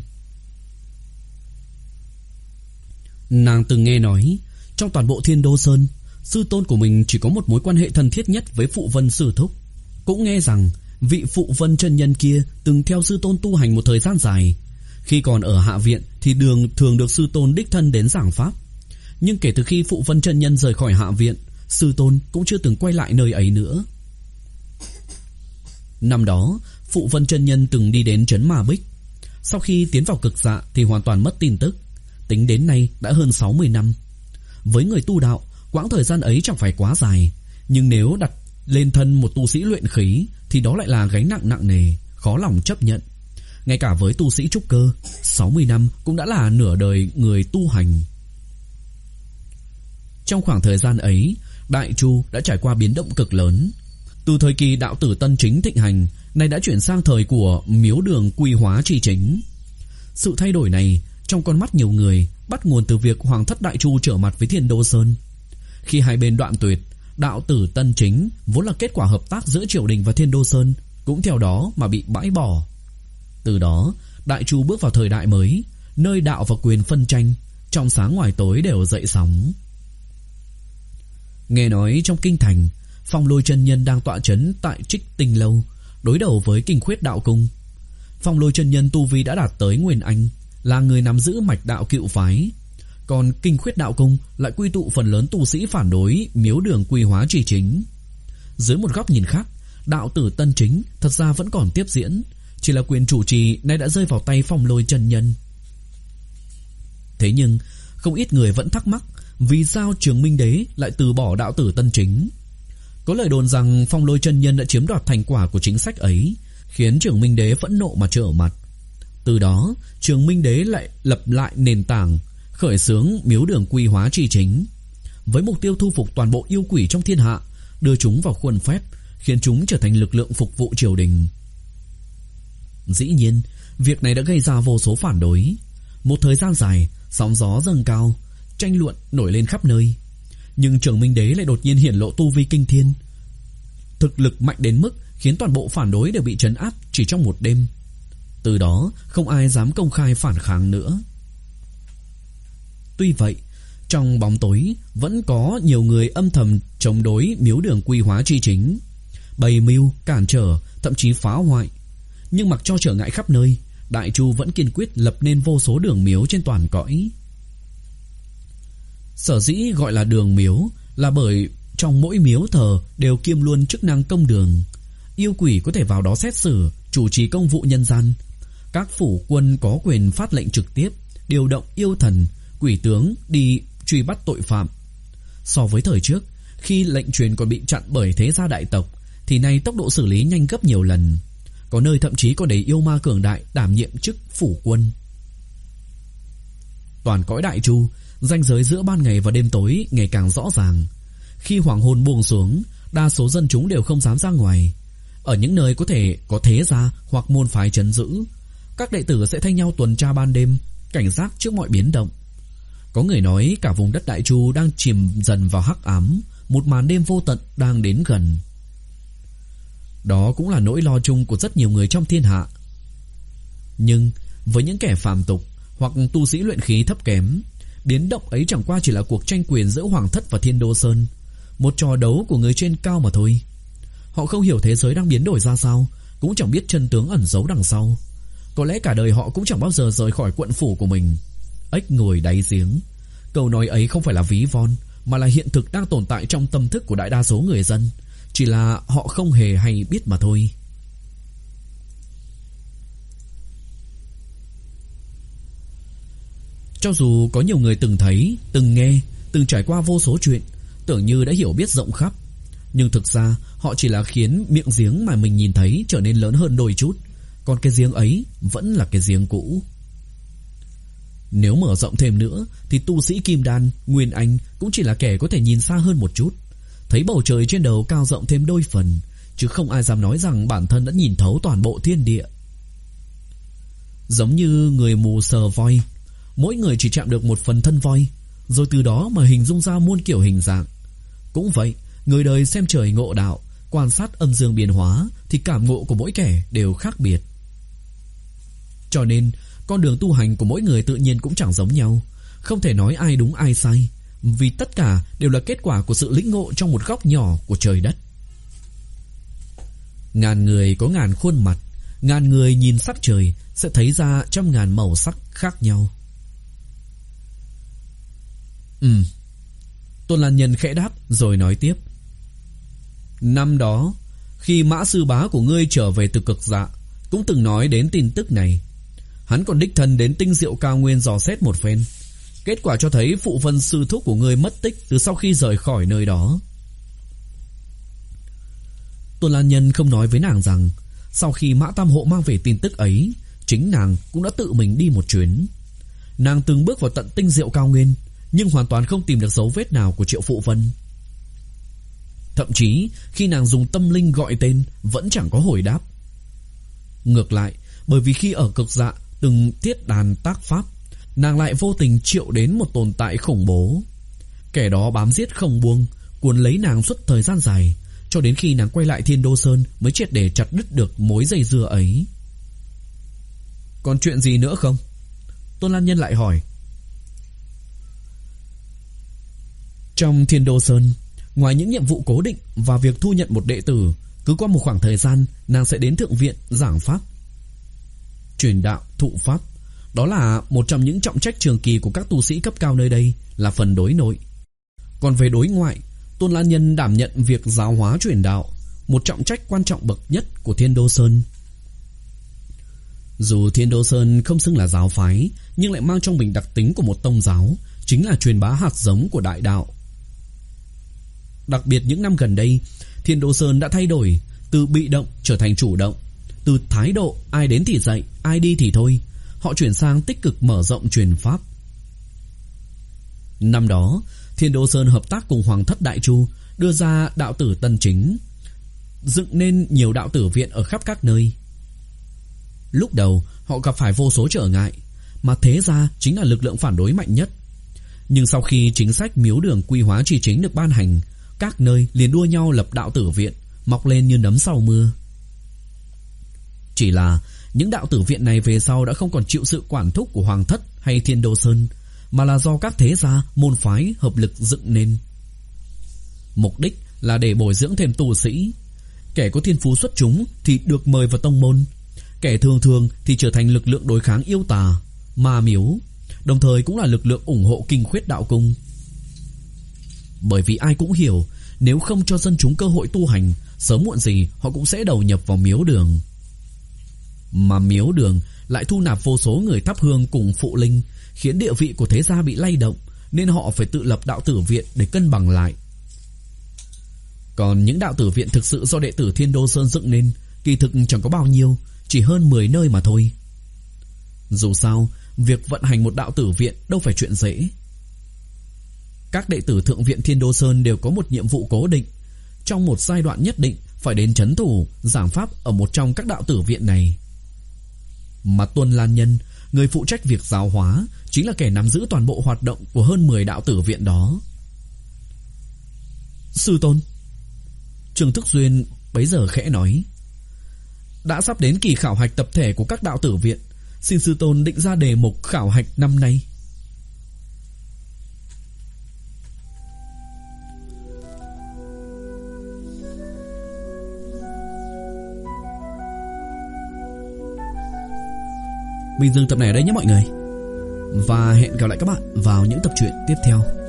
Nàng từng nghe nói, trong toàn bộ Thiên Đô Sơn, sư tôn của mình chỉ có một mối quan hệ thân thiết nhất với Phụ Vân sư thúc. Cũng nghe rằng vị Phụ Vân chân nhân kia từng theo sư tôn tu hành một thời gian dài. Khi còn ở hạ viện thì đường thường được sư tôn đích thân đến giảng pháp. Nhưng kể từ khi Phụ Vân chân nhân rời khỏi hạ viện, sư tôn cũng chưa từng quay lại nơi ấy nữa. Năm đó, Phụ Vân chân nhân từng đi đến trấn Ma Bích. Sau khi tiến vào cực dạ thì hoàn toàn mất tin tức. Tính đến nay đã hơn sáu mươi năm. Với người tu đạo, quãng thời gian ấy chẳng phải quá dài, nhưng nếu đặt lên thân một tu sĩ luyện khí thì đó lại là gánh nặng nặng nề, khó lòng chấp nhận. Ngay cả với tu sĩ trúc cơ, sáu mươi năm cũng đã là nửa đời người tu hành. Trong khoảng thời gian ấy, Đại Chu đã trải qua biến động cực lớn. Từ thời kỳ đạo tử Tân Chính thịnh hành, nay đã chuyển sang thời của miếu đường quy hóa tri chính. Sự thay đổi này trong con mắt nhiều người bắt nguồn từ việc Hoàng thất Đại Chu trở mặt với Thiên Đô Sơn. Khi hai bên đoạn tuyệt, đạo tử Tân Chính vốn là kết quả hợp tác giữa triều đình và Thiên Đô Sơn cũng theo đó mà bị bãi bỏ. Từ đó, Đại Chu bước vào thời đại mới, nơi đạo và quyền phân tranh, trong sáng ngoài tối đều dậy sóng. Nghe nói trong kinh thành, Phong Lôi chân nhân đang tọa trấn tại Trích Tinh Lâu, đối đầu với Kinh Khuyết đạo cung. Phong Lôi chân nhân tu vi đã đạt tới Nguyên Anh, là người nắm giữ mạch đạo cựu phái. Còn Kinh Khuyết đạo cung lại quy tụ phần lớn tu sĩ phản đối miếu đường quy hóa tri chính. Dưới một góc nhìn khác, đạo tử Tân Chính thật ra vẫn còn tiếp diễn, chỉ là quyền chủ trì nay đã rơi vào tay Phong Lôi chân nhân. Thế nhưng không ít người vẫn thắc mắc vì sao Trường Minh Đế lại từ bỏ đạo tử Tân Chính. Có lời đồn rằng Phong Lôi chân nhân đã chiếm đoạt thành quả của chính sách ấy, khiến Trường Minh Đế phẫn nộ mà trở mặt. Từ đó, Trường Minh Đế lại lập lại nền tảng, khởi xướng miếu đường quy hóa tri chính, với mục tiêu thu phục toàn bộ yêu quỷ trong thiên hạ, đưa chúng vào khuôn phép, khiến chúng trở thành lực lượng phục vụ triều đình. Dĩ nhiên, việc này đã gây ra vô số phản đối. Một thời gian dài, sóng gió dâng cao, tranh luận nổi lên khắp nơi. Nhưng Trường Minh Đế lại đột nhiên hiển lộ tu vi kinh thiên, thực lực mạnh đến mức khiến toàn bộ phản đối đều bị trấn áp chỉ trong một đêm. Từ đó không ai dám công khai phản kháng nữa. Tuy vậy, trong bóng tối vẫn có nhiều người âm thầm chống đối miếu đường Quy Hóa chi chính, bày mưu, cản trở, thậm chí phá hoại. Nhưng mặc cho trở ngại khắp nơi, Đại Chu vẫn kiên quyết lập nên vô số đường miếu trên toàn cõi. Sở dĩ gọi là đường miếu là bởi trong mỗi miếu thờ đều kiêm luôn chức năng công đường. Yêu quỷ có thể vào đó xét xử, chủ trì công vụ nhân gian. Các phủ quân có quyền phát lệnh trực tiếp, điều động yêu thần, quỷ tướng đi truy bắt tội phạm. So với thời trước, khi lệnh truyền còn bị chặn bởi thế gia đại tộc, thì nay tốc độ xử lý nhanh gấp nhiều lần. Có nơi thậm chí có đầy yêu ma cường đại đảm nhiệm chức phủ quân. Toàn cõi Đại Chu, ranh giới giữa ban ngày và đêm tối ngày càng rõ ràng. Khi hoàng hôn buông xuống, đa số dân chúng đều không dám ra ngoài. Ở những nơi có thể có thế gia hoặc môn phái trấn giữ, các đệ tử sẽ thay nhau tuần tra ban đêm, cảnh giác trước mọi biến động. Có người nói cả vùng đất Đại Chu đang chìm dần vào hắc ám, một màn đêm vô tận đang đến gần. Đó cũng là nỗi lo chung của rất nhiều người trong thiên hạ. Nhưng với những kẻ phàm tục hoặc tu sĩ luyện khí thấp kém, biến động ấy chẳng qua chỉ là cuộc tranh quyền giữa Hoàng thất và Thiên Đô Sơn, một trò đấu của người trên cao mà thôi. Họ không hiểu thế giới đang biến đổi ra sao, cũng chẳng biết chân tướng ẩn giấu đằng sau. Có lẽ cả đời họ cũng chẳng bao giờ rời khỏi quận phủ của mình. Ếch ngồi đáy giếng. Câu nói ấy không phải là ví von, mà là hiện thực đang tồn tại trong tâm thức của đại đa số người dân. Chỉ là họ không hề hay biết mà thôi. Cho dù có nhiều người từng thấy, từng nghe, từng trải qua vô số chuyện, tưởng như đã hiểu biết rộng khắp, nhưng thực ra họ chỉ là khiến miệng giếng mà mình nhìn thấy trở nên lớn hơn đôi chút, còn cái giếng ấy vẫn là cái giếng cũ. Nếu mở rộng thêm nữa thì tu sĩ Kim Đan, Nguyên Anh cũng chỉ là kẻ có thể nhìn xa hơn một chút, thấy bầu trời trên đầu cao rộng thêm đôi phần, chứ không ai dám nói rằng bản thân đã nhìn thấu toàn bộ thiên địa. Giống như người mù sờ voi, mỗi người chỉ chạm được một phần thân voi, rồi từ đó mà hình dung ra muôn kiểu hình dạng. Cũng vậy, người đời xem trời ngộ đạo, quan sát âm dương biến hóa, thì cảm ngộ của mỗi kẻ đều khác biệt. Cho nên con đường tu hành của mỗi người tự nhiên cũng chẳng giống nhau, không thể nói ai đúng ai sai, vì tất cả đều là kết quả của sự lĩnh ngộ trong một góc nhỏ của trời đất. Ngàn người có ngàn khuôn mặt, ngàn người nhìn sắc trời sẽ thấy ra trăm ngàn màu sắc khác nhau. Ừ. Tôn Lan Nhân khẽ đáp rồi nói tiếp. Năm đó, khi Mã sư bá của ngươi trở về từ Cực Dạ, cũng từng nói đến tin tức này. Hắn còn đích thân đến Tinh Diệu Cao Nguyên dò xét một phen. Kết quả cho thấy phụ vân sư thúc của ngươi mất tích từ sau khi rời khỏi nơi đó. Tôn Lan Nhân không nói với nàng rằng sau khi Mã Tam Hộ mang về tin tức ấy, chính nàng cũng đã tự mình đi một chuyến. Nàng từng bước vào tận Tinh Diệu Cao Nguyên, nhưng hoàn toàn không tìm được dấu vết nào của Triệu Phụ Vân. Thậm chí khi nàng dùng tâm linh gọi tên vẫn chẳng có hồi đáp. Ngược lại, bởi vì khi ở Cực Dạ từng tiết đàn tác pháp, nàng lại vô tình triệu đến một tồn tại khủng bố. Kẻ đó bám giết không buông, cuốn lấy nàng suốt thời gian dài, cho đến khi nàng quay lại Thiên Đô Sơn mới triệt để chặt đứt được mối dây dưa ấy. Còn chuyện gì nữa không? Tôn Lan Nhân lại hỏi. Trong Thiên Đô Sơn, ngoài những nhiệm vụ cố định và việc thu nhận một đệ tử, cứ qua một khoảng thời gian nàng sẽ đến thượng viện giảng pháp, truyền đạo, thụ pháp. Đó là một trong những trọng trách trường kỳ của các tu sĩ cấp cao nơi đây, là phần đối nội. Còn về đối ngoại, Tôn Lan Nhân đảm nhận việc giáo hóa truyền đạo, một trọng trách quan trọng bậc nhất của Thiên Đô Sơn. Dù Thiên Đô Sơn không xưng là giáo phái, nhưng lại mang trong mình đặc tính của một tông giáo, chính là truyền bá hạt giống của đại đạo. Đặc biệt những năm gần đây, Thiên Đô Sơn đã thay đổi từ bị động trở thành chủ động, từ thái độ ai đến thì dạy, ai đi thì thôi. Họ chuyển sang tích cực mở rộng truyền pháp. Năm đó, Thiên Đô Sơn hợp tác cùng Hoàng thất Đại Chu, đưa ra đạo tử Tân Chính, dựng nên nhiều đạo tử viện ở khắp các nơi. Lúc đầu họ gặp phải vô số trở ngại, mà thế gia chính là lực lượng phản đối mạnh nhất. Nhưng sau khi chính sách miếu đường quy hóa tri chính được ban hành, các nơi liền đua nhau lập đạo tử viện, mọc lên như nấm sau mưa. Chỉ là những đạo tử viện này về sau đã không còn chịu sự quản thúc của Hoàng thất hay Thiên Đô Sơn, mà là do các thế gia môn phái hợp lực dựng nên. Mục đích là để bồi dưỡng thêm tu sĩ. Kẻ có thiên phú xuất chúng thì được mời vào tông môn, kẻ thường thường thì trở thành lực lượng đối kháng yêu tà, ma miếu, đồng thời cũng là lực lượng ủng hộ kinh khuyết đạo cung. Bởi vì ai cũng hiểu, nếu không cho dân chúng cơ hội tu hành, sớm muộn gì họ cũng sẽ đầu nhập vào miếu đường. Mà miếu đường lại thu nạp vô số người thắp hương cùng phụ linh, khiến địa vị của thế gia bị lay động, nên họ phải tự lập đạo tử viện để cân bằng lại. Còn những đạo tử viện thực sự do đệ tử Thiên Đô Sơn dựng nên, kỳ thực chẳng có bao nhiêu, chỉ hơn mười nơi mà thôi. Dù sao, việc vận hành một đạo tử viện đâu phải chuyện dễ. Các đệ tử thượng viện Thiên Đô Sơn đều có một nhiệm vụ cố định, trong một giai đoạn nhất định phải đến trấn thủ, giảng pháp ở một trong các đạo tử viện này. Mà Tuân Lan Nhân, người phụ trách việc giáo hóa, chính là kẻ nắm giữ toàn bộ hoạt động của hơn mười đạo tử viện đó. Sư tôn, Trương Thức Duyên bấy giờ khẽ nói, đã sắp đến kỳ khảo hạch tập thể của các đạo tử viện, xin sư tôn định ra đề mục khảo hạch năm nay. Mình dừng tập này ở đây nhé mọi người, và hẹn gặp lại các bạn vào những tập truyện tiếp theo.